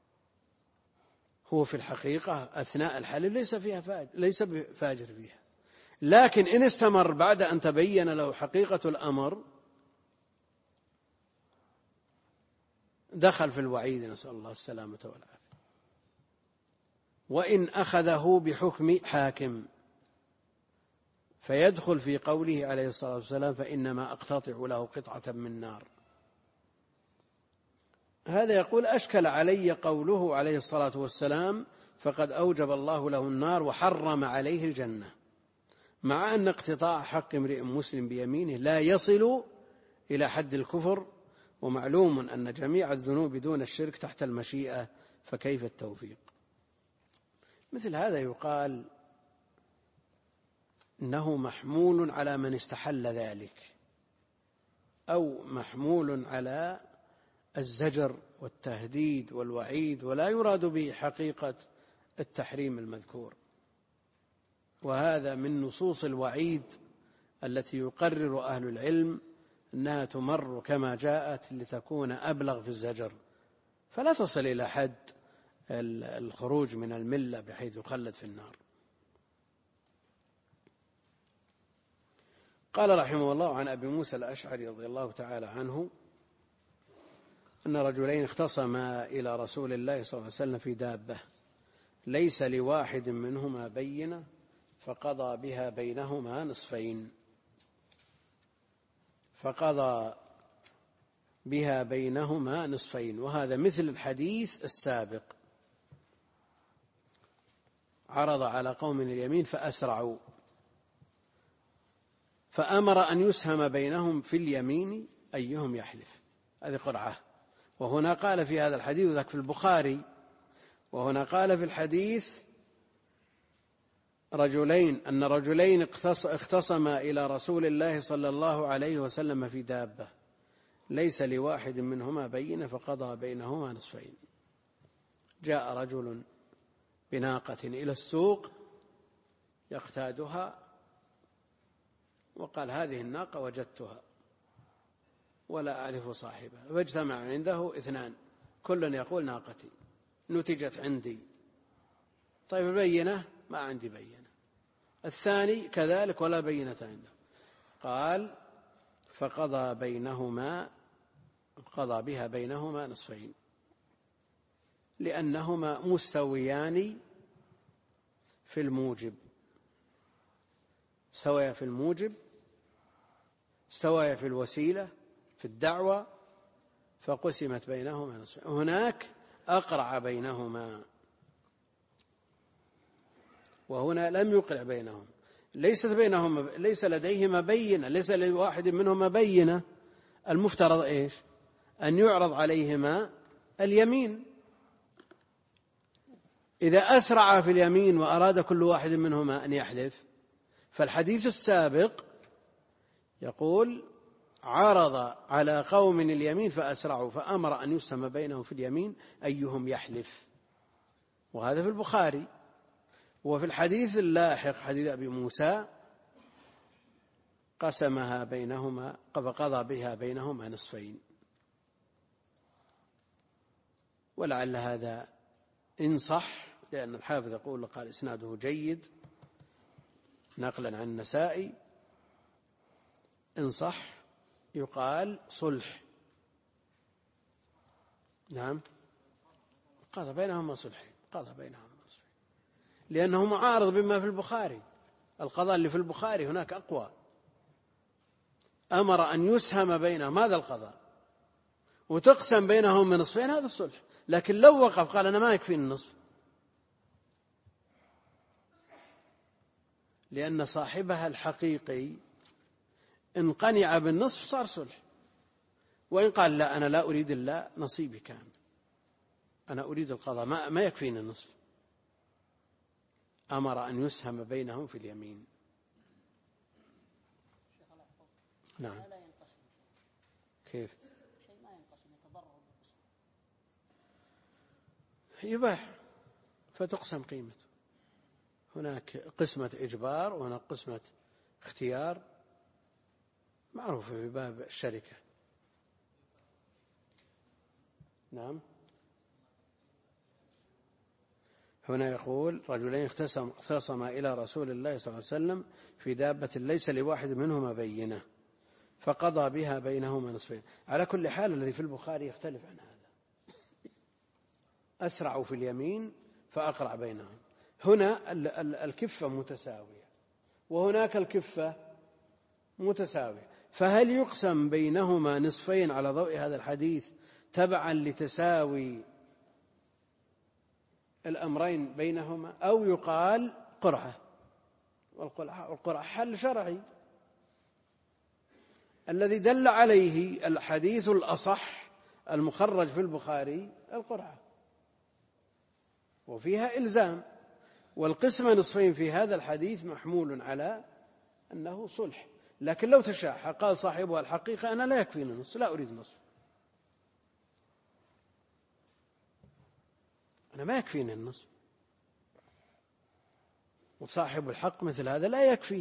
هو في الحقيقة أثناء الحلف ليس بفاجر فيها، لكن إن استمر بعد أن تبين له حقيقة الأمر دخل في الوعيد، نسأل الله السلامة والعافية. وإن أخذه بحكم حاكم فيدخل في قوله عليه الصلاة والسلام فإنما أقتطع له قطعة من نار. هذا يقول أشكل علي قوله عليه الصلاة والسلام فقد أوجب الله له النار وحرم عليه الجنة، مع أن اقتطاع حق امرئ مسلم بيمينه لا يصل إلى حد الكفر، ومعلوم أن جميع الذنوب دون الشرك تحت المشيئة، فكيف التوفيق؟ مثل هذا يقال إنه محمول على من استحل ذلك، أو محمول على الزجر والتهديد والوعيد، ولا يراد به حقيقة التحريم المذكور. وهذا من نصوص الوعيد التي يقرر أهل العلم أنها تمر كما جاءت لتكون أبلغ في الزجر، فلا تصل إلى حد الخروج من الملة بحيث يخلد في النار. قال رحمه الله عن أبي موسى الأشعري رضي الله تعالى عنه أن رجلين اختصما إلى رسول الله صلى الله عليه وسلم في دابة ليس لواحد منهما بينة فقضى بها بينهما نصفين، وهذا مثل الحديث السابق. عرض على قوم اليمين فأسرعوا فأمر أن يسهم بينهم في اليمين أيهم يحلف، هذه قرعة. وهنا قال في هذا الحديث، وذاك في البخاري، وهنا قال في الحديث أن رجلين اختصما إلى رسول الله صلى الله عليه وسلم في دابة ليس لواحد منهما بينة فقضى بينهما نصفين. جاء رجل بناقة إلى السوق يقتادها وقال هذه الناقة وجدتها ولا أعرف صاحبها، فاجتمع عنده اثنان كل يقول ناقتي نتجت عندي. طيب البينة؟ ما عندي بينة. الثاني كذلك ولا بينة عنده. قال فقضى بها بينهما نصفين، لأنهما مستويان في الموجب، استويا في الموجب، استويا في الوسيلة في الدعوة، فقسمت بينهما نصفين. هناك أقرع بينهما، وهنا لم يقرع بينهم، ليس لديهما بينة، ليس لواحد منهما بينة. المفترض إيش؟ أن يعرض عليهما اليمين. إذا أسرع في اليمين وأراد كل واحد منهما أن يحلف، فالحديث السابق يقول عرض على قوم اليمين فأسرعوا فأمر أن يسهم بينهم في اليمين أيهم يحلف، وهذا في البخاري. وفي الحديث اللاحق حديث أبي موسى قسمها بينهما فقضى بها بينهما نصفين. ولعل هذا إن صح، لأن الحافظ يقول قال إسناده جيد نقلا عن النسائي، إن صح يقال صلح. نعم، قضى بينهما صلحين، قضى بينهما صلحين، لأنه معارض بما في البخاري. القضاء اللي في البخاري هناك أقوى، أمر أن يسهم بينهم، هذا القضاء، وتقسم بينهم من نصفين، هذا الصلح. لكن لو وقف قال أنا ما يكفيني النصف، لأن صاحبها الحقيقي إن قنع بالنصف صار صلح، وإن قال لا أنا لا أريد إلا نصيبي كامل، أنا أريد القضاء، ما يكفيني النصف، أمر أن يسهم بينهم في اليمين. نعم. كيف؟ يباح فتقسم قيمته، هناك قسمة إجبار وهناك قسمة اختيار، معروفة في باب الشركة. نعم. هنا يقول رجلين اختصما إلى رسول الله صلى الله عليه وسلم في دابة ليس لواحد منهما بينة فقضى بها بينهما نصفين. على كل حال الذي في البخاري يختلف عن هذا، أسرع في اليمين فأقرع بينهم. هنا الكفة متساوية وهناك الكفة متساوية، فهل يقسم بينهما نصفين على ضوء هذا الحديث تبعا لتساوي الأمرين بينهما، أو يقال قرعة؟ والقرعة حل شرعي الذي دل عليه الحديث الأصح المخرج في البخاري القرعة، وفيها إلزام، والقسمة نصفين في هذا الحديث محمول على أنه صلح. لكن لو تشاح قال صاحبها الحقيقة أنا لا يكفيني نصف، لا أريد نصف، أنا ما يكفيني النصف، وصاحب الحق مثل هذا لا يكفي.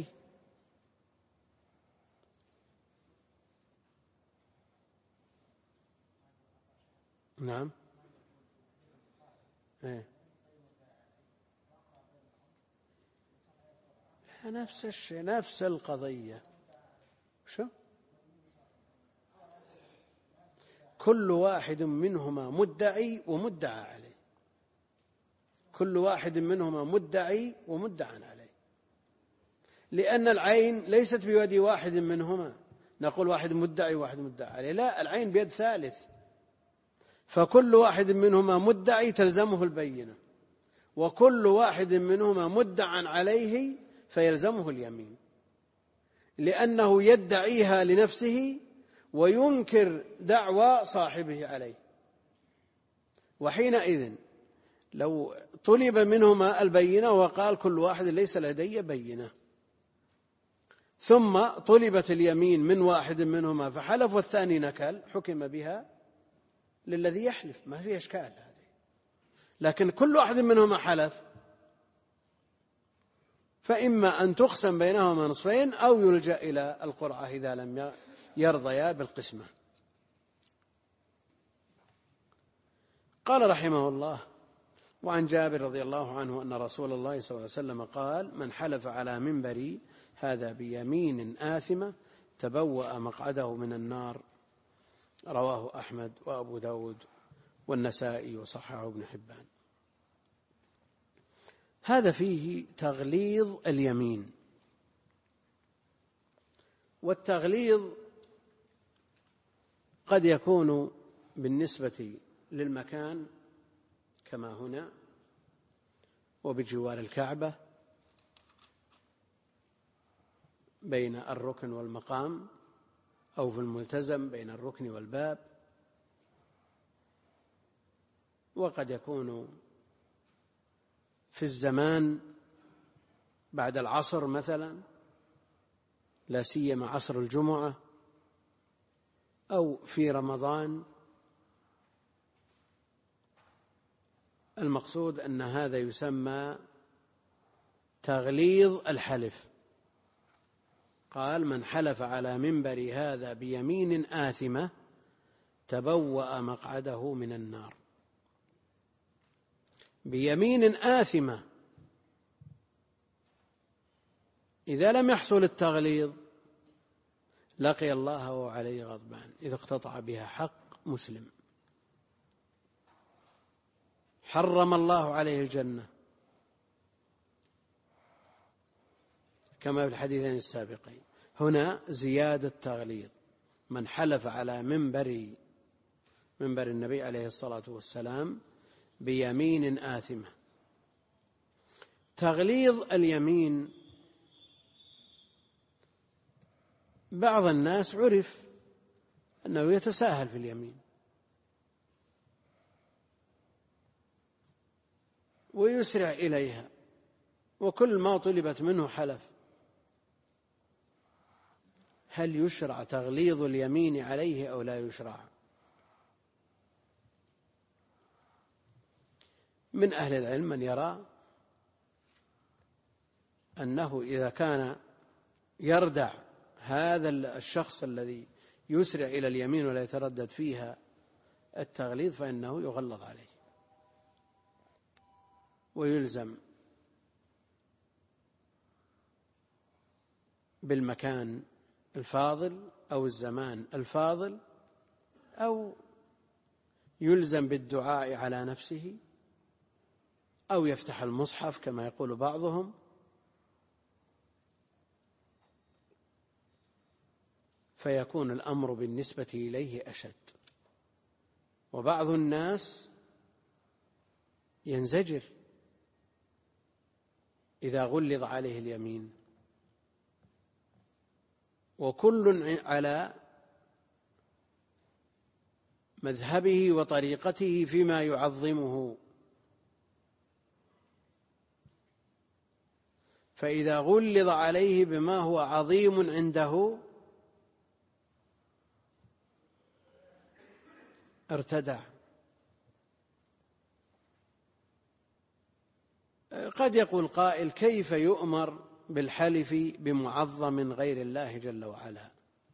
نعم. نفس الشيء، نفس القضية. شو؟ كل واحد منهما مدعي ومدعى عليه، كل واحد منهما مدعي ومدعى عليه، لأن العين ليست بيد واحد منهما نقول واحد مدعي وواحد مدعى عليه، لا، العين بيد ثالث، فكل واحد منهما مدعي تلزمه البينة، وكل واحد منهما مدعى عليه فيلزمه اليمين، لأنه يدعيها لنفسه وينكر دعوى صاحبه عليه. وحينئذ لو طلب منهما البينة وقال كل واحد ليس لدي بينة، ثم طلبت اليمين من واحد منهما فحلف والثاني نكل، حكم بها للذي يحلف، ما في إشكال هذه. لكن كل واحد منهما حلف فإما أن تقسم بينهما نصفين أو يلجأ إلى القرعة إذا لم يرضيا بالقسمة. قال رحمه الله: وعن جابر رضي الله عنه أن رسول الله صلى الله عليه وسلم قال: من حلف على منبري هذا بيمين آثمة تبوأ مقعده من النار. رواه أحمد وأبو داود والنسائي وصححه ابن حبان. هذا فيه تغليظ اليمين، والتغليظ قد يكون بالنسبة للمكان كما هنا وبجوار الكعبة بين الركن والمقام، أو في الملتزم بين الركن والباب، وقد يكون في الزمان بعد العصر مثلا، لا سيما عصر الجمعة، أو في رمضان. المقصود أن هذا يسمى تغليظ الحلف. قال: من حلف على منبر هذا بيمين آثمة تبوأ مقعده من النار. بيمين آثمة، إذا لم يحصل التغليظ لقي الله وهو عليه غضبان إذا اقتطع بها حق مسلم. حرم الله عليه الجنة كما في الحديثين السابقين. هنا زيادة تغليظ: من حلف على منبر النبي عليه الصلاة والسلام بيمين آثمة. تغليظ اليمين بعض الناس عرف أنه يتساهل في اليمين ويسرع إليها، وكل ما طلبت منه حلف. هل يشرع تغليظ اليمين عليه أو لا يشرع؟ من أهل العلم من يرى أنه إذا كان يردع هذا الشخص الذي يسرع إلى اليمين ولا يتردد فيها التغليظ فإنه يغلظ عليه ويلزم بالمكان الفاضل أو الزمان الفاضل، أو يلزم بالدعاء على نفسه، أو يفتح المصحف كما يقول بعضهم، فيكون الأمر بالنسبة إليه أشد. وبعض الناس ينزجر إذا غلظ عليه اليمين، وكل على مذهبه وطريقته فيما يعظمه. فإذا غلظ عليه بما هو عظيم عنده ارتدع. قد يقول قائل: كيف يؤمر بالحلف بمعظم غير الله جل وعلا؟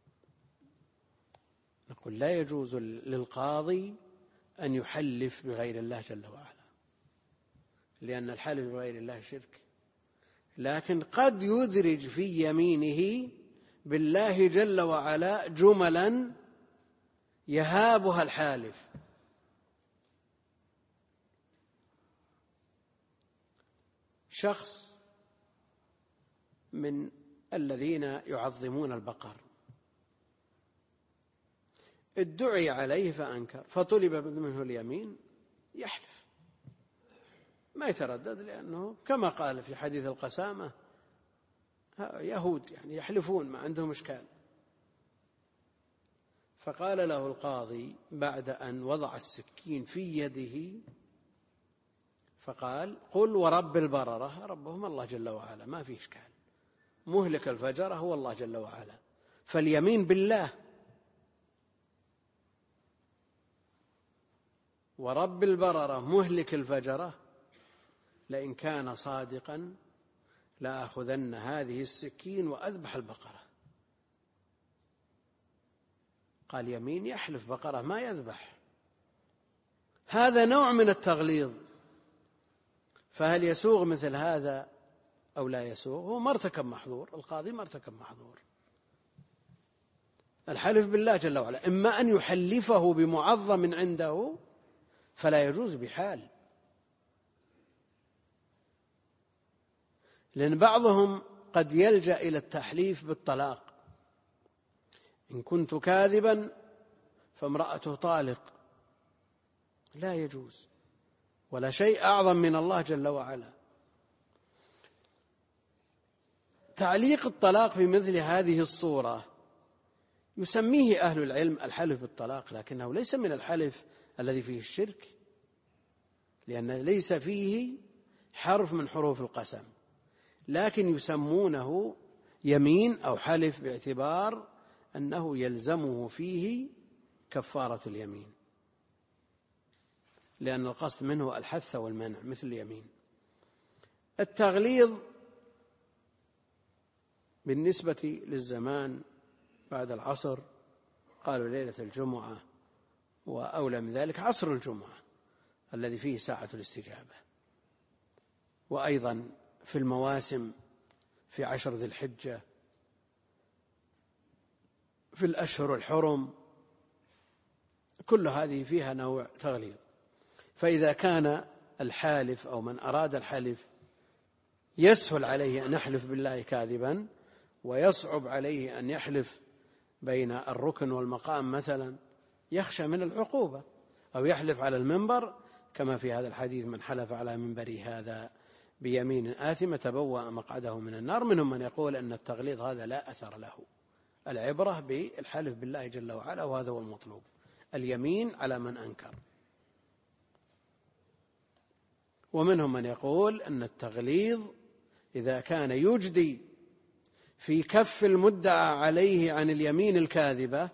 نقول: لا يجوز للقاضي أن يحلف بغير الله جل وعلا، لأن الحلف بغير الله شرك، لكن قد يدرج في يمينه بالله جل وعلا جملا يهابها الحالف. شخص من الذين يعظمون البقر ادعي عليه فأنكر، فطلب منه اليمين، يحلف ما يتردد، لأنه كما قال في حديث القسامة: يهود يعني يحلفون ما عندهم إشكال. فقال له القاضي بعد أن وضع السكين في يده، فقال: قل ورب البررة، ربهم الله جل وعلا، ما في إشكال، مهلك الفجرة هو الله جل وعلا، فاليمين بالله ورب البررة مهلك الفجرة، لئن كان صادقا لأخذن هذه السكين وأذبح البقرة. قال: يمين يحلف بقرة ما يذبح. هذا نوع من التغليظ، فهل يسوغ مثل هذا أو لا يسوغ؟ هو ما ارتكب محظور، القاضي ما ارتكب محظور. الحلف بالله جل وعلا إما أن يحلفه بمعظم عنده فلا يجوز بحال، لأن بعضهم قد يلجأ إلى التحليف بالطلاق: إن كنت كاذبا فامرأته طالق. لا يجوز، ولا شيء أعظم من الله جل وعلا. تعليق الطلاق في مثل هذه الصورة يسميه أهل العلم الحلف بالطلاق، لكنه ليس من الحلف الذي فيه الشرك، لأن ليس فيه حرف من حروف القسم، لكن يسمونه يمين أو حلف باعتبار أنه يلزمه فيه كفارة اليمين، لأن القصد منه الحث والمنع مثل اليمين. التغليظ بالنسبة للزمان بعد العصر، قالوا ليلة الجمعة، وأولى من ذلك عصر الجمعة الذي فيه ساعة الاستجابة، وأيضا في المواسم في 10 ذي الحجة في الأشهر الحرم، كل هذه فيها نوع تغليظ. فإذا كان الحالف أو من أراد الحلف يسهل عليه أن يحلف بالله كاذبا، ويصعب عليه أن يحلف بين الركن والمقام مثلا، يخشى من العقوبة، أو يحلف على المنبر كما في هذا الحديث: من حلف على منبري هذا بيمين آثمة تبوأ مقعده من النار. منهم من يقول أن التغليظ هذا لا أثر له، العبرة بالحلف بالله جل وعلا، وهذا هو المطلوب، اليمين على من أنكر. ومنهم من يقول أن التغليظ إذا كان يجدي في كف المدعى عليه عن اليمين الكاذبة،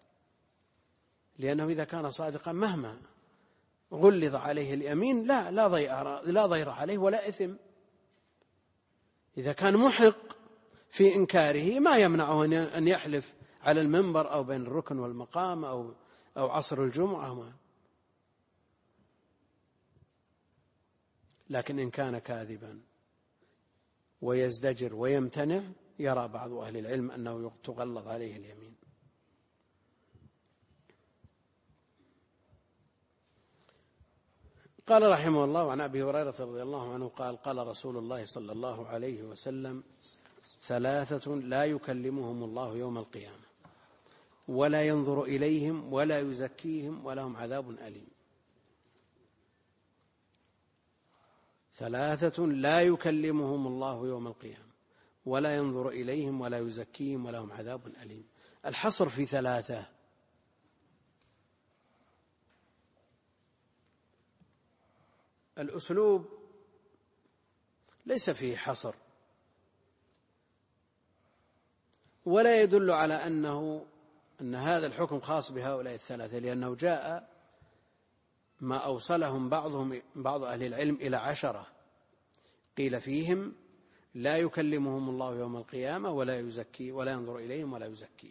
لأنه إذا كان صادقا مهما غلظ عليه اليمين لا ضير عليه ولا إثم. إذا كان محق في إنكاره ما يمنعه أن يحلف على المنبر أو بين الركن والمقام أو عصر الجمعة. لكن إن كان كاذبا ويزدجر ويمتنع، يرى بعض أهل العلم أنه تغلظ عليه اليمين. قال رحمه الله: عن أبي هريرة رضي الله عنه قال: قال رسول الله صلى الله عليه وسلم: ثلاثة لا يكلمهم الله يوم القيامة ولا ينظر إليهم ولا يزكيهم ولهم عذاب أليم. ثلاثة لا يكلمهم الله يوم القيامة ولا ينظر إليهم ولا يزكيهم ولهم عذاب أليم. الحصر في ثلاثة. الأسلوب ليس فيه حصر، ولا يدل على أن هذا الحكم خاص بهؤلاء الثلاثة، لأنه جاء ما أوصلهم بعض أهل العلم إلى 10 قيل فيهم: لا يكلمهم الله يوم القيامة ولا يزكي ولا ينظر إليهم ولا يزكيهم،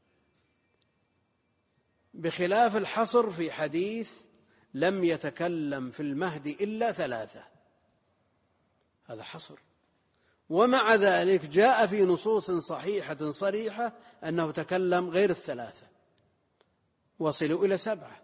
بخلاف الحصر في حديث: لم يتكلم في المهد إلا 3. هذا حصر. ومع ذلك جاء في نصوص صحيحة صريحة أنه تكلم غير 3، وصلوا إلى 7.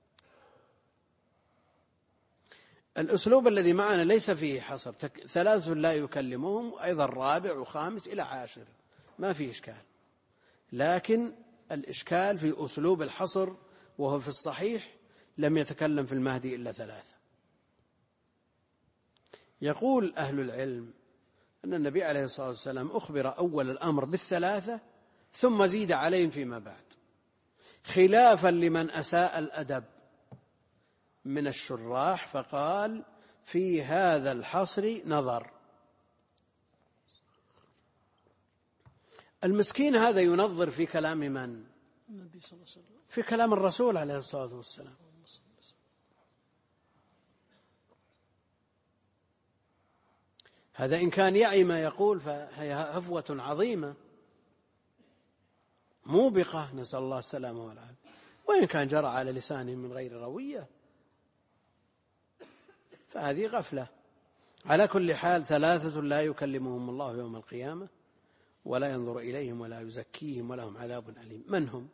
الأسلوب الذي معنا ليس فيه حصر، 3 لا يكلمهم، أيضا 4 و5 إلى 10، ما فيه إشكال. لكن الإشكال في أسلوب الحصر، وهو في الصحيح: لم يتكلم في المهدي إلا 3. يقول أهل العلم أن النبي عليه الصلاة والسلام أخبر أول الأمر بال3 ثم زيد عليهم فيما بعد، خلافا لمن أساء الأدب من الشراح فقال: في هذا الحصر نظر. المسكين هذا ينظر في كلام من؟ النبي صلى الله عليه وسلم، في كلام الرسول عليه الصلاة والسلام. هذا إن كان يعي ما يقول فهي هفوة عظيمة موبقة، نسأل الله السلامة والعافية. وإن كان جرى على لسانه من غير روية فهذه غفلة. على كل حال، 3 لا يكلمهم الله يوم القيامة ولا ينظر إليهم ولا يزكيهم ولهم عذاب أليم. من هم؟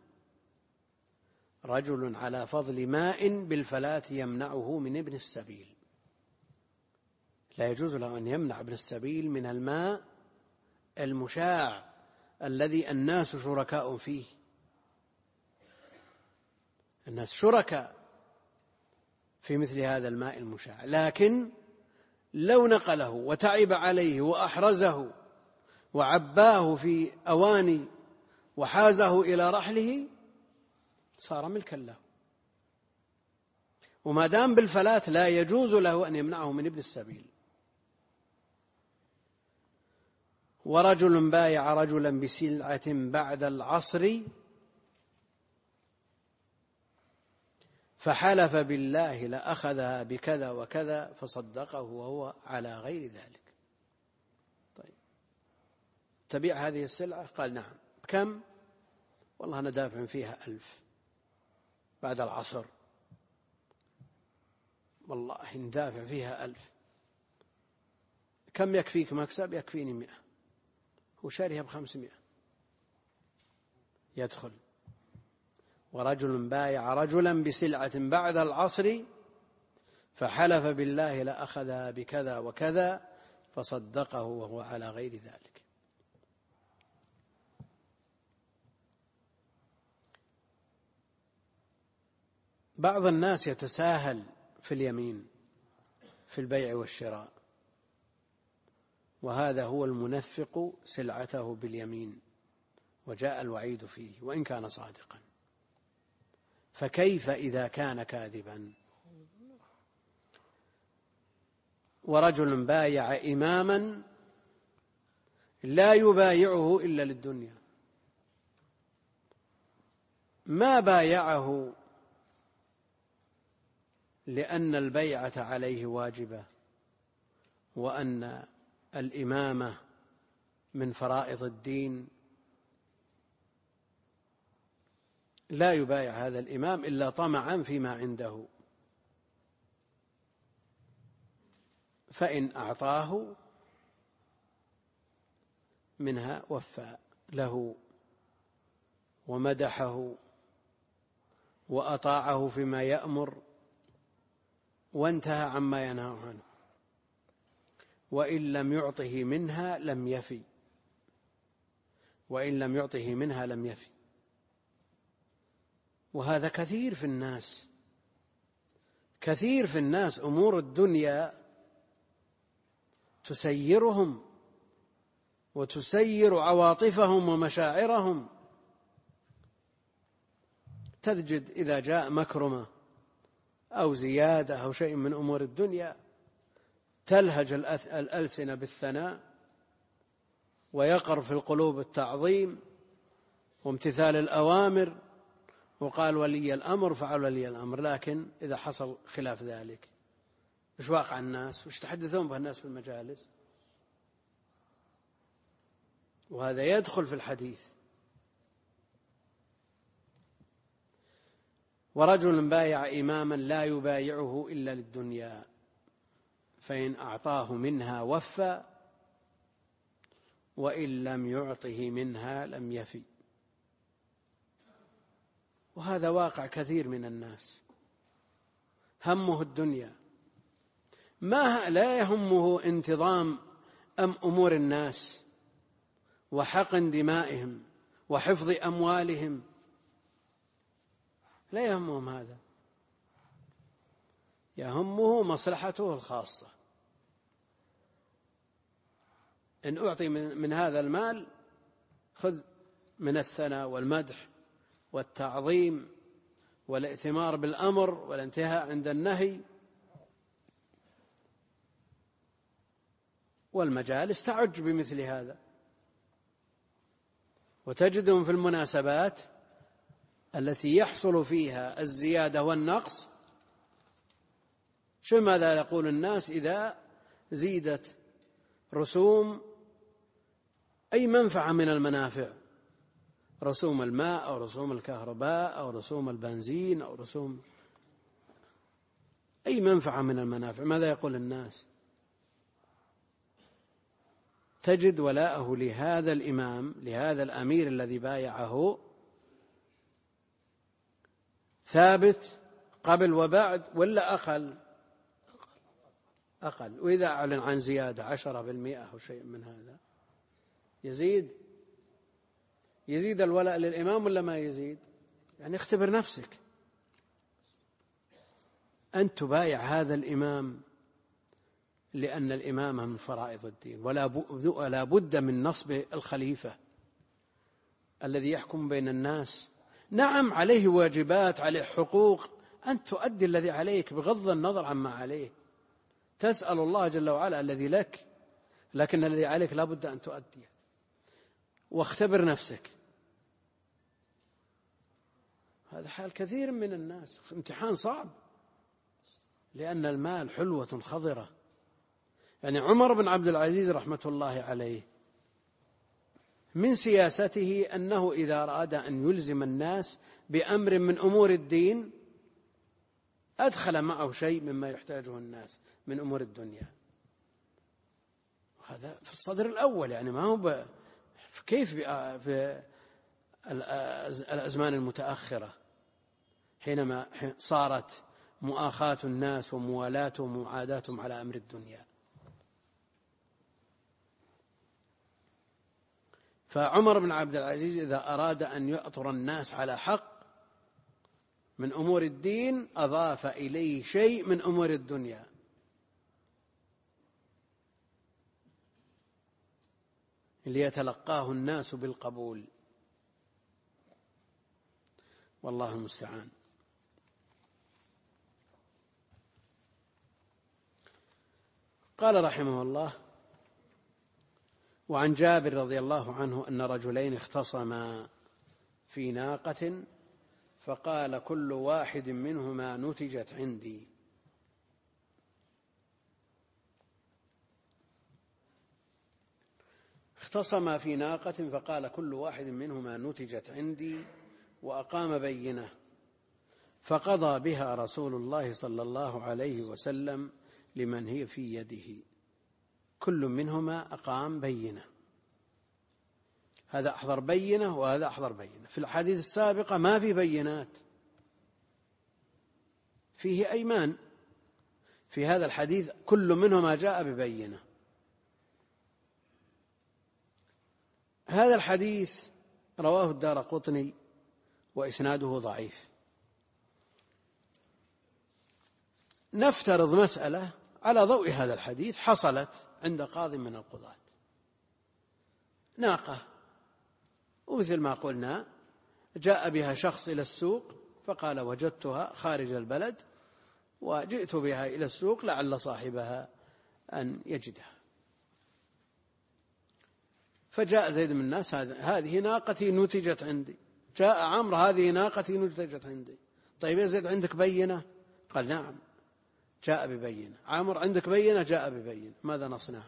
رجل على فضل ماء بالفلاة يمنعه من ابن السبيل. لا يجوز له أن يمنع ابن السبيل من الماء المشاع الذي الناس شركاء فيه. الناس شركاء في مثل هذا الماء المشاع، لكن لو نقله وتعب عليه وأحرزه وعباه في أواني وحازه إلى رحله صار ملكا له. وما دام بالفلاة لا يجوز له أن يمنعه من ابن السبيل. ورجل بايع رجلا بسلعة بعد العصر فحلف بالله لأخذها بكذا وكذا فصدقه وهو على غير ذلك. طيب، تبيع هذه السلعة؟ قال: نعم. كم؟ والله أنا دافع فيها 1000 بعد العصر، والله ندافع فيها 1000. كم يكفيك مكسب؟ يكفيني 100. هو شاريها ب500، يدخل. ورجل بايع رجلا بسلعة بعد العصر فحلف بالله لأخذها بكذا وكذا فصدقه وهو على غير ذلك. بعض الناس يتساهل في اليمين في البيع والشراء، وهذا هو المنفق سلعته باليمين، وجاء الوعيد فيه وإن كان صادقا، فكيف إذا كان كاذبا؟ ورجل بايع إماما لا يبايعه إلا للدنيا، ما بايعه لأن البيعة عليه واجبة وأن الإمامة من فرائض الدين، لا يبايع هذا الإمام إلا طمعا فيما عنده، فإن أعطاه منها وفى له ومدحه وأطاعه فيما يأمر وانتهى عما ينهى عنه، وإن لم يعطه منها لم يفي، وإن لم يعطه منها لم يفي. وهذا كثير في الناس، كثير في الناس أمور الدنيا تسيرهم وتسير عواطفهم ومشاعرهم. تجد إذا جاء مكرمة أو زيادة أو شيء من أمور الدنيا تلهج الألسنة بالثناء ويقر في القلوب التعظيم وامتثال الأوامر، وقال ولي الأمر فعل ولي الأمر. لكن إذا حصل خلاف ذلك وش واقع الناس؟ وش تحدثون به الناس في المجالس؟ وهذا يدخل في الحديث. ورجل بايع إماما لا يبايعه إلا للدنيا فإن أعطاه منها وفى وإن لم يعطه منها لم يفي. وهذا واقع كثير من الناس، همه الدنيا، لا يهمه انتظام أمور الناس وحقن دمائهم وحفظ أموالهم، لا يهمهم هذا، يهمه مصلحته الخاصة. إن أعطي من هذا المال خذ من الثناء والمدح والتعظيم والائتمار بالأمر والانتهاء عند النهي، والمجالس تعج بمثل هذا. وتجدهم في المناسبات التي يحصل فيها الزيادة والنقص، شو ماذا يقول الناس إذا زيدت رسوم أي منفعة من المنافع، رسوم الماء أو رسوم الكهرباء أو رسوم البنزين أو رسوم أي منفعة من المنافع، ماذا يقول الناس؟ تجد ولاءه لهذا الإمام، لهذا الأمير الذي بايعه ثابت قبل وبعد ولا أقل. وإذا أعلن عن زيادة 10% أو شيء من هذا يزيد الولاء للإمام ولا ما يزيد؟ يعني اختبر نفسك، أن تبايع هذا الإمام لأن الإمامة من فرائض الدين، ولا بد من نصب الخليفة الذي يحكم بين الناس. نعم عليه واجبات، عليه حقوق، أن تؤدي الذي عليك بغض النظر عما عليه، تسأل الله جل وعلا الذي لك، لكن الذي عليك لا بد أن تؤديه. واختبر نفسك، هذا حال كثير من الناس، امتحان صعب، لأن المال حلوة خضرة. يعني عمر بن عبد العزيز رحمة الله عليه من سياسته أنه إذا أراد أن يلزم الناس بأمر من أمور الدين أدخل معه شيء مما يحتاجه الناس من أمور الدنيا. هذا في الصدر الأول، يعني ما هو كيف الأزمان المتأخرة حينما صارت مؤاخاة الناس وموالاتهم ومعاداتهم على أمر الدنيا. فعمر بن عبد العزيز إذا أراد أن يأطر الناس على حق من أمور الدين أضاف إليه شيء من أمور الدنيا، ليتلقاه الناس بالقبول، والله المستعان. قال رحمه الله: وعن جابر رضي الله عنه أن رجلين اختصما في ناقة فقال كل واحد منهما نتجت عندي. اختصما في ناقة فقال كل واحد منهما نتجت عندي، وأقام بينة، فقضى بها رسول الله صلى الله عليه وسلم لمن هي في يده. كل منهما أقام بينة، هذا أحضر بينة وهذا أحضر بينة. في الحديث السابقة ما في بينات، فيه أيمان. في هذا الحديث كل منهما جاء ببينة. هذا الحديث رواه الدارقطني وإسناده ضعيف. نفترض مسألة على ضوء هذا الحديث حصلت عند قاض من القضاة، ناقة، ومثل ما قلنا جاء بها شخص إلى السوق فقال وجدتها خارج البلد وجئت بها إلى السوق لعل صاحبها أن يجدها. فجاء زيد من الناس: هذه ناقتي نتجت عندي. جاء عمرو: هذه ناقتي نتجت عندي. طيب يا زيد عندك بينة؟ قال نعم، جاء ببينة. عمرو عندك بينة؟ جاء ببينة. ماذا نصنع؟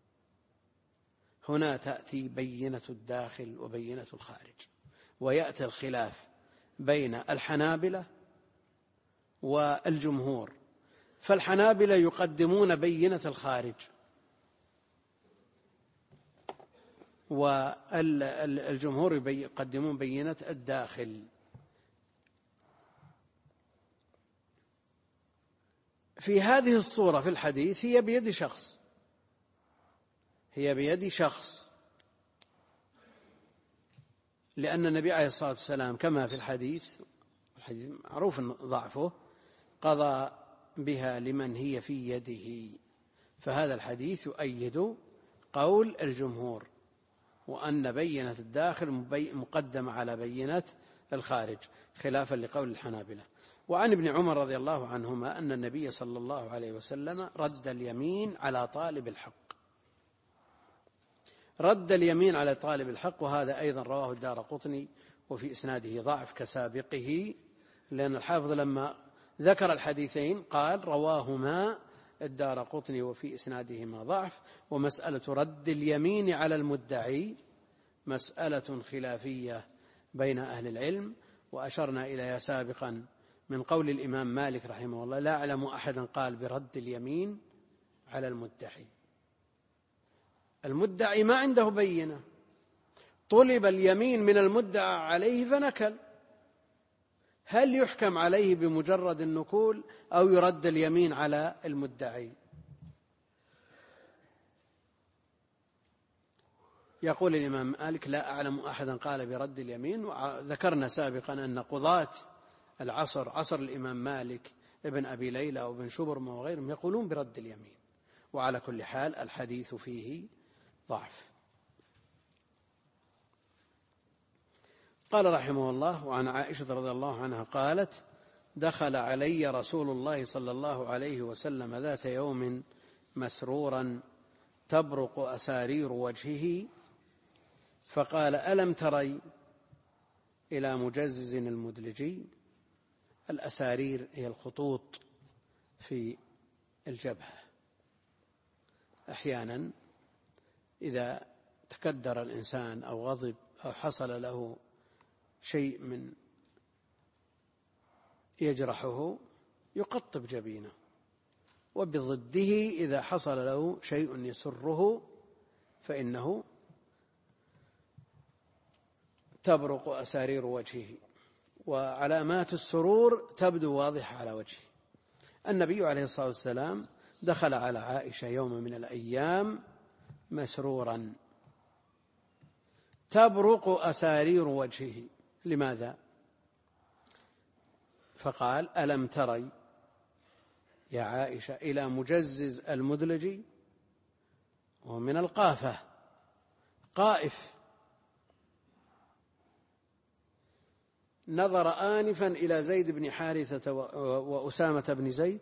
هنا تأتي بينة الداخل وبينة الخارج، ويأتي الخلاف بين الحنابلة والجمهور. فالحنابلة يقدمون بينة الخارج، والجمهور يقدمون بينة الداخل. في هذه الصورة في الحديث هي بيد شخص، هي بيد شخص، لأن النبي عليه الصلاة والسلام كما في الحديث معروف ضعفه قضى بها لمن هي في يده. فهذا الحديث يؤيد قول الجمهور، وأن بينة الداخل مقدمة على بينة الخارج، خلافا لقول الحنابلة. وعن ابن عمر رضي الله عنهما أن النبي صلى الله عليه وسلم رد اليمين على طالب الحق، رد اليمين على طالب الحق. وهذا أيضا رواه الدارقطني وفي إسناده ضعف كسابقه، لأن الحافظ لما ذكر الحديثين قال رواهما الدارقطني وفي إسنادهما ضعف. ومسألة رد اليمين على المدعي مسألة خلافية بين أهل العلم، وأشرنا إليها سابقا من قول الإمام مالك رحمه الله: لا أعلم أحدا قال برد اليمين على المدعي. المدعي ما عنده بينة، طلب اليمين من المدعى عليه فنكل، هل يحكم عليه بمجرد النكول أو يرد اليمين على المدعي؟ يقول الإمام مالك: لا أعلم أحدا قال برد اليمين. وذكرنا سابقا أن قضاة العصر، عصر الإمام مالك ابن أبي ليلى وابن شبرم وغيرهم، يقولون برد اليمين. وعلى كل حال الحديث فيه ضعف. قال رحمه الله: وعن عائشة رضي الله عنها قالت: دخل علي رسول الله صلى الله عليه وسلم ذات يوم مسرورا تبرق أسارير وجهه، فقال: ألم تري إلى مجزز المدلجي؟ الأسارير هي الخطوط في الجبهة. أحيانا إذا تكدر الإنسان أو غضب أو حصل له شيء من يجرحه يقطب جبينه، وبضده إذا حصل له شيء يسره فإنه تبرق أسارير وجهه وعلامات السرور تبدو واضحة على وجهه. النبي عليه الصلاة والسلام دخل على عائشة يوم من الأيام مسرورا تبرق أسارير وجهه. لماذا؟ فقال: ألم تري يا عائشة إلى مجزز المدلجي، ومن القافة قائف، نظر آنفا إلى زيد بن حارثة وأسامة بن زيد.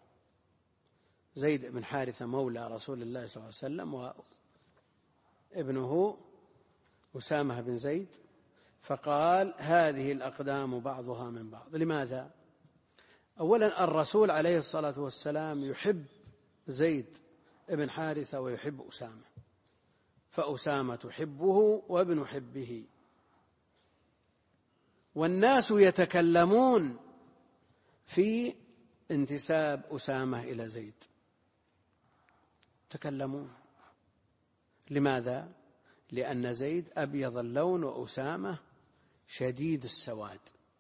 زيد بن حارثة مولى رسول الله صلى الله عليه وسلم، وابنه أسامة بن زيد. فقال: هذه الأقدام بعضها من بعض. لماذا؟ أولا الرسول عليه الصلاة والسلام يحب زيد بن حارثة ويحب أسامة، فأسامة تحبه وابن حبه، والناس يتكلمون في انتساب أسامة إلى زيد، تكلمون. لماذا؟ لأن زيد أبيض اللون وأسامة شديد السواد،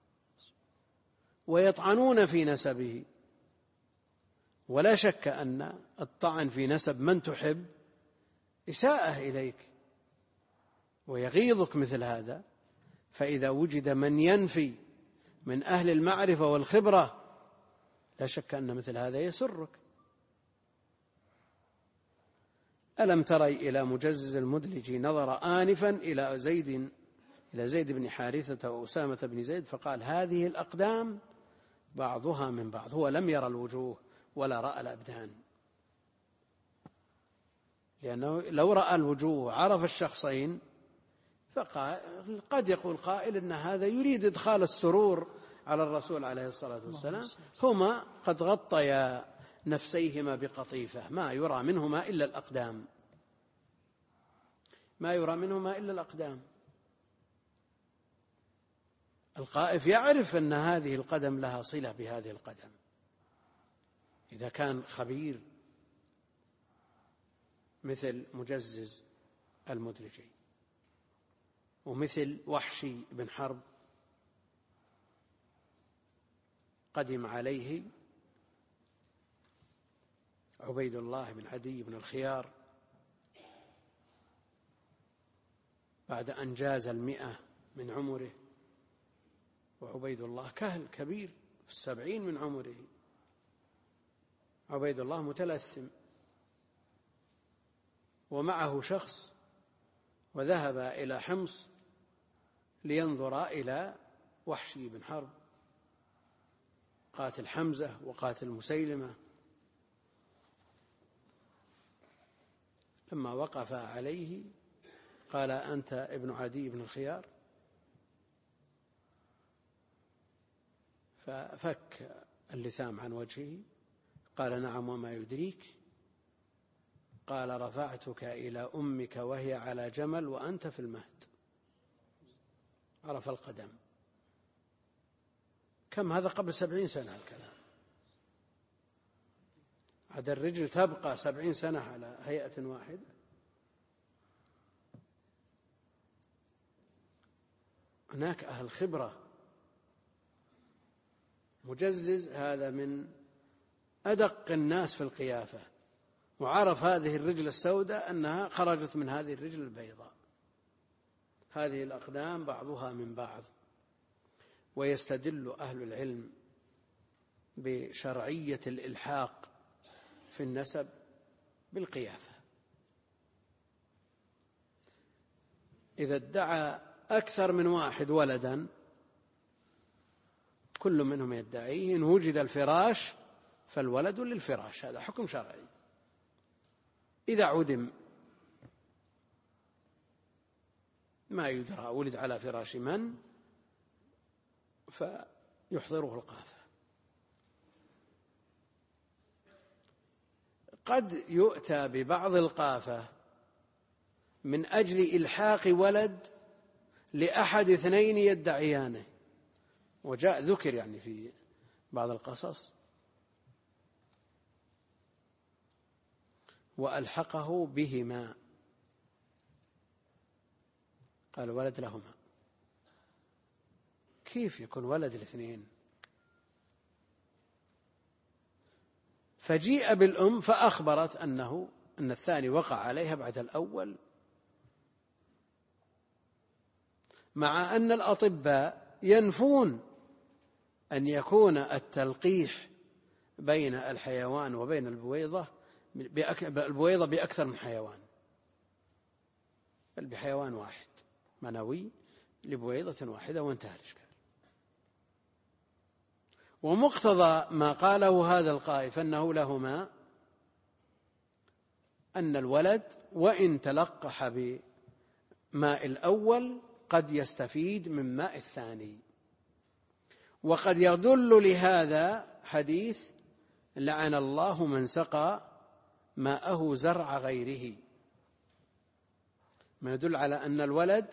ويطعنون في نسبه. ولا شك أن الطعن في نسب من تحب إساءة إليك ويغيظك مثل هذا. فإذا وجد من ينفي من أهل المعرفة والخبرة لا شك أن مثل هذا يسرك. ألم تري إلى مجزز المدلجي نظر آنفا إلى زيد بن حارثة وأسامة بن زيد فقال: هذه الأقدام بعضها من بعض. هو لم يرى الوجوه ولا رأى الأبدان، لأنه لو رأى الوجوه عرف الشخصين. فقد يقول قائل إن هذا يريد إدخال السرور على الرسول عليه الصلاة والسلام. هما قد غطيا نفسيهما بقطيفة، ما يرى منهما إلا الأقدام، ما يرى منهما إلا الأقدام. القائف يعرف أن هذه القدم لها صلة بهذه القدم، إذا كان خبير مثل مجزز المدلجي ومثل وحشي بن حرب. قدم عليه عبيد الله بن عدي بن الخيار بعد أن جاز 100 من عمره، وعبيد الله كهل كبير في 70 من عمره. عبيد الله متلثم ومعه شخص، وذهب إلى حمص لينظر إلى وحشي بن حرب قاتل حمزة وقاتل مسيلمة. لما وقف عليه قال: أنت ابن عدي بن الخيار؟ ففك اللثام عن وجهه. قال: نعم، وما يدريك؟ قال: رفعتك إلى أمك وهي على جمل وأنت في المهد. عرف القدم. كم هذا؟ قبل 70 سنة الكلام. عاد الرجل تبقى 70 سنة على هيئة واحدة. هناك أهل خبرة. مجزز هذا من أدق الناس في القيافة، وعرف هذه الرجل السوداء أنها خرجت من هذه الرجل البيضاء. هذه الأقدام بعضها من بعض. ويستدل أهل العلم بشرعية الإلحاق في النسب بالقيافة. إذا ادعى أكثر من واحد ولدا كل منهم يدعيه، إن وجد الفراش فالولد للفراش، هذا حكم شرعي. إذا عدم ما يدرى ولد على فراش من، فيحضره القافة. قد يؤتى ببعض القافة من أجل إلحاق ولد لأحد 2 يدعيانه، وجاء ذكر يعني في بعض القصص: وألحقه بهما، قال ولد لهما. كيف يكون ولد الاثنين؟ فجيء بالأم فأخبرت أن الثاني وقع عليها بعد الأول، مع أن الأطباء ينفون أن يكون التلقيح بين الحيوان وبين البويضة بأكثر من حيوان، بل بحيوان واحد منوي لبويضة واحدة وانتهى الإشكال. ومقتضى ما قاله هذا القائل أنه لهما أن الولد وإن تلقح بماء الأول قد يستفيد من ماء الثاني. وقد يدل لهذا حديث لعن الله من سقى ماءه زرع غيره، ما يدل على أن الولد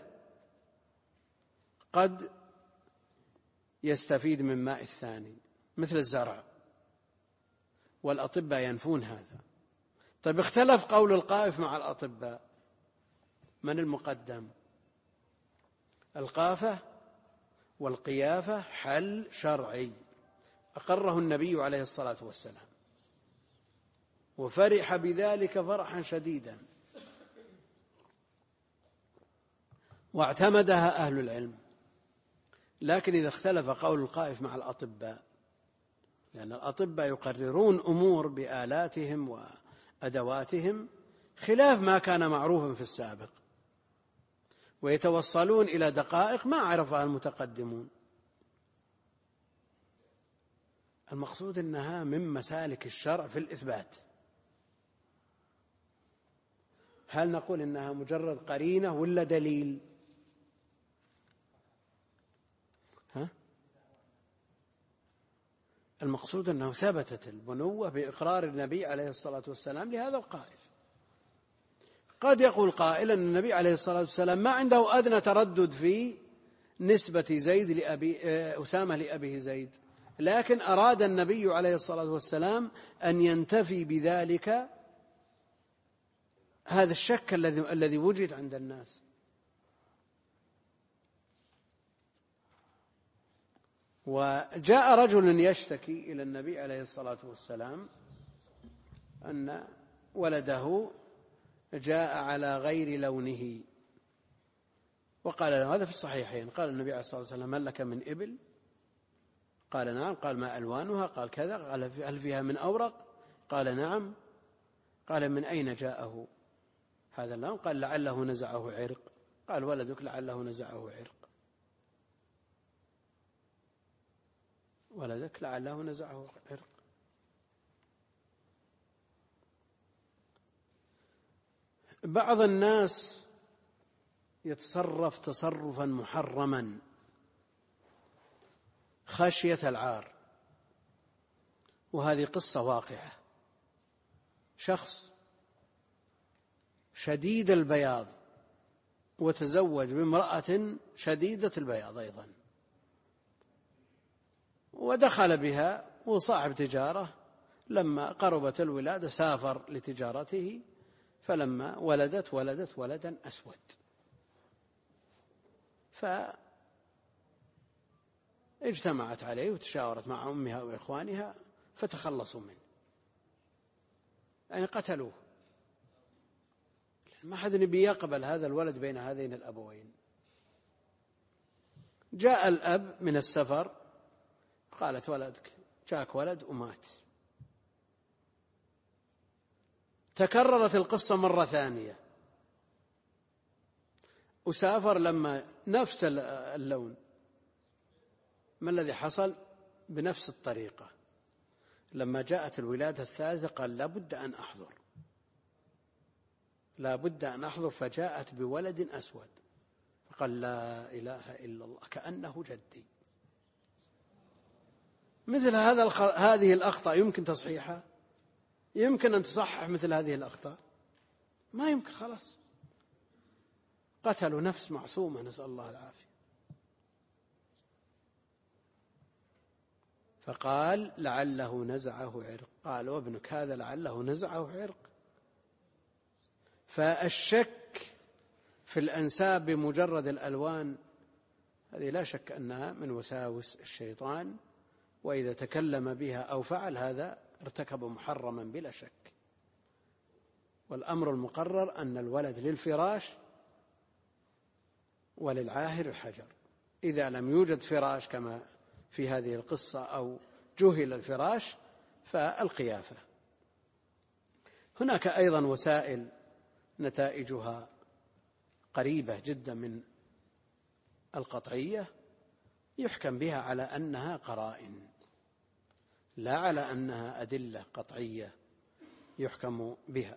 قد يستفيد من ماء الثاني مثل الزرع، والأطباء ينفون هذا. طيب اختلف قول القائف مع الأطباء، من المقدم؟ القافة والقيافة حل شرعي أقره النبي عليه الصلاة والسلام، وفرح بذلك فرحا شديدا، واعتمدها أهل العلم. لكن إذا اختلف قول القائف مع الأطباء، لأن الأطباء يقررون أمور بآلاتهم وأدواتهم خلاف ما كان معروفا في السابق، ويتوصلون إلى دقائق ما عرفها المتقدمون. المقصود أنها من مسالك الشرع في الإثبات. هل نقول إنها مجرد قرينة ولا دليل؟ المقصود أنه ثبتت البنوة بإقرار النبي عليه الصلاة والسلام لهذا القائل. قد يقول قائل أن النبي عليه الصلاة والسلام ما عنده أدنى تردد في نسبة زيد أسامة لأبيه زيد، لكن أراد النبي عليه الصلاة والسلام أن ينتفي بذلك هذا الشك الذي وجد عند الناس. وجاء رجل يشتكي إلى النبي عليه الصلاة والسلام أن ولده جاء على غير لونه، وقال له هذا في الصحيحين، قال النبي عليه الصلاة والسلام هل لك من إبل؟ قال نعم. قال ما ألوانها؟ قال كذا. قال هل فيها من أورق؟ قال نعم. قال من أين جاءه هذا اللون؟ قال لعله نزعه عرق. قال ولدك لعله نزعه عرق، ولدك لعله نزعه عرق. بعض الناس يتصرف تصرفا محرما خشية العار، وهذه قصة واقعة. شخص شديد البياض وتزوج بامرأة شديدة البياض أيضا، ودخل بها وصاحب تجارة. لما قربت الولادة سافر لتجارته، فلما ولدت ولدا أسود، فاجتمعت عليه وتشاورت مع أمها وإخوانها فتخلصوا منه، يعني قتلوه. ما حد يبي يقبل هذا الولد بين هذين الأبوين. جاء الأب من السفر، قالت ولدك جاءك ولد ومات. تكررت القصة مرة ثانية، وسافر لما نفس اللون. ما الذي حصل؟ بنفس الطريقة لما جاءت الولادة الثالثة قال لابد أن أحضر، لابد أن أحضر، فجاءت بولد أسود، فقال لا إله إلا الله كأنه جدي. مثل هذه الأخطاء يمكن تصحيحها؟ يمكن أن تصحح مثل هذه الأخطاء؟ ما يمكن. خلاص قتلوا نفس معصومة، نسأل الله العافية. فقال لعله نزعه عرق. قال وابنك هذا لعله نزعه عرق. فالشك في الأنساب بمجرد الألوان هذه لا شك أنها من وساوس الشيطان، وإذا تكلم بها أو فعل هذا ارتكب محرما بلا شك. والأمر المقرر أن الولد للفراش وللعاهر الحجر. إذا لم يوجد فراش كما في هذه القصة أو جهل الفراش فالقيافة. هناك أيضا وسائل نتائجها قريبة جدا من القطعية يحكم بها على أنها قرائن لا على أنها أدلة قطعية يحكم بها.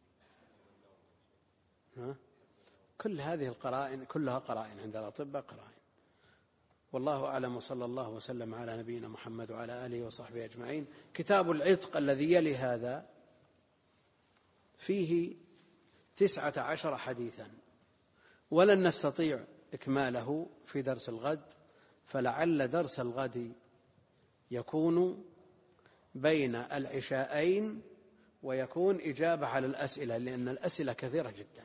كل هذه القرائن كلها قرائن عند الأطباء قرائن. والله أعلم، وصلى الله وسلم على نبينا محمد وعلى آله وصحبه أجمعين. كتاب العتق الذي يلي هذا فيه 19 حديثا، ولن نستطيع إكماله في درس الغد، فلعل درس الغد يكون بين العشاءين ويكون إجابة على الأسئلة، لأن الأسئلة كثيرة جدا،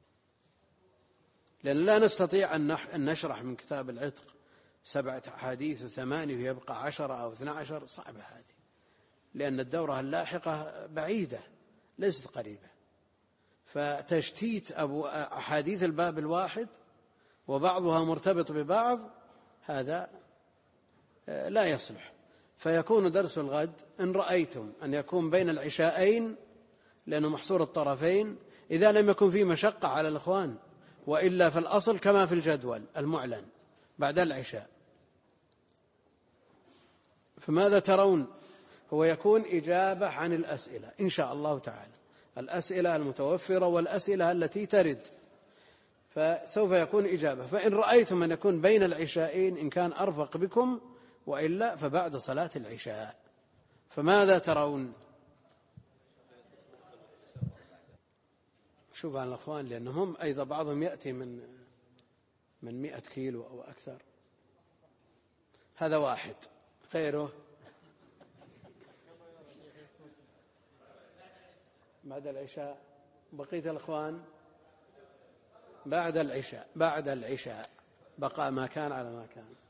لأن لا نستطيع أن نشرح من كتاب العتق 7 أحاديث و8 ويبقى 10 أو 12. صعبة هذه، لأن الدورة اللاحقة بعيدة ليست قريبة، فتشتيت أحاديث الباب الواحد وبعضها مرتبط ببعض هذا لا يصلح. فيكون درس الغد إن رأيتم أن يكون بين العشاءين لأنه محصور الطرفين، إذا لم يكن فيه مشقة على الإخوان، وإلا في الأصل كما في الجدول المعلن بعد العشاء. فماذا ترون؟ هو يكون إجابة عن الأسئلة إن شاء الله تعالى، الأسئلة المتوفرة والأسئلة التي ترد، فسوف يكون إجابة. فإن رأيتم أن يكون بين العشاءين إن كان أرفق بكم، وإلا فبعد صلاة العشاء. فماذا ترون؟ شوف عن الأخوان، لأنهم أيضا بعضهم يأتي من 100 كيلو أو أكثر. هذا واحد، غيره بعد العشاء. بقية الأخوان بعد العشاء بقى ما كان على ما كان.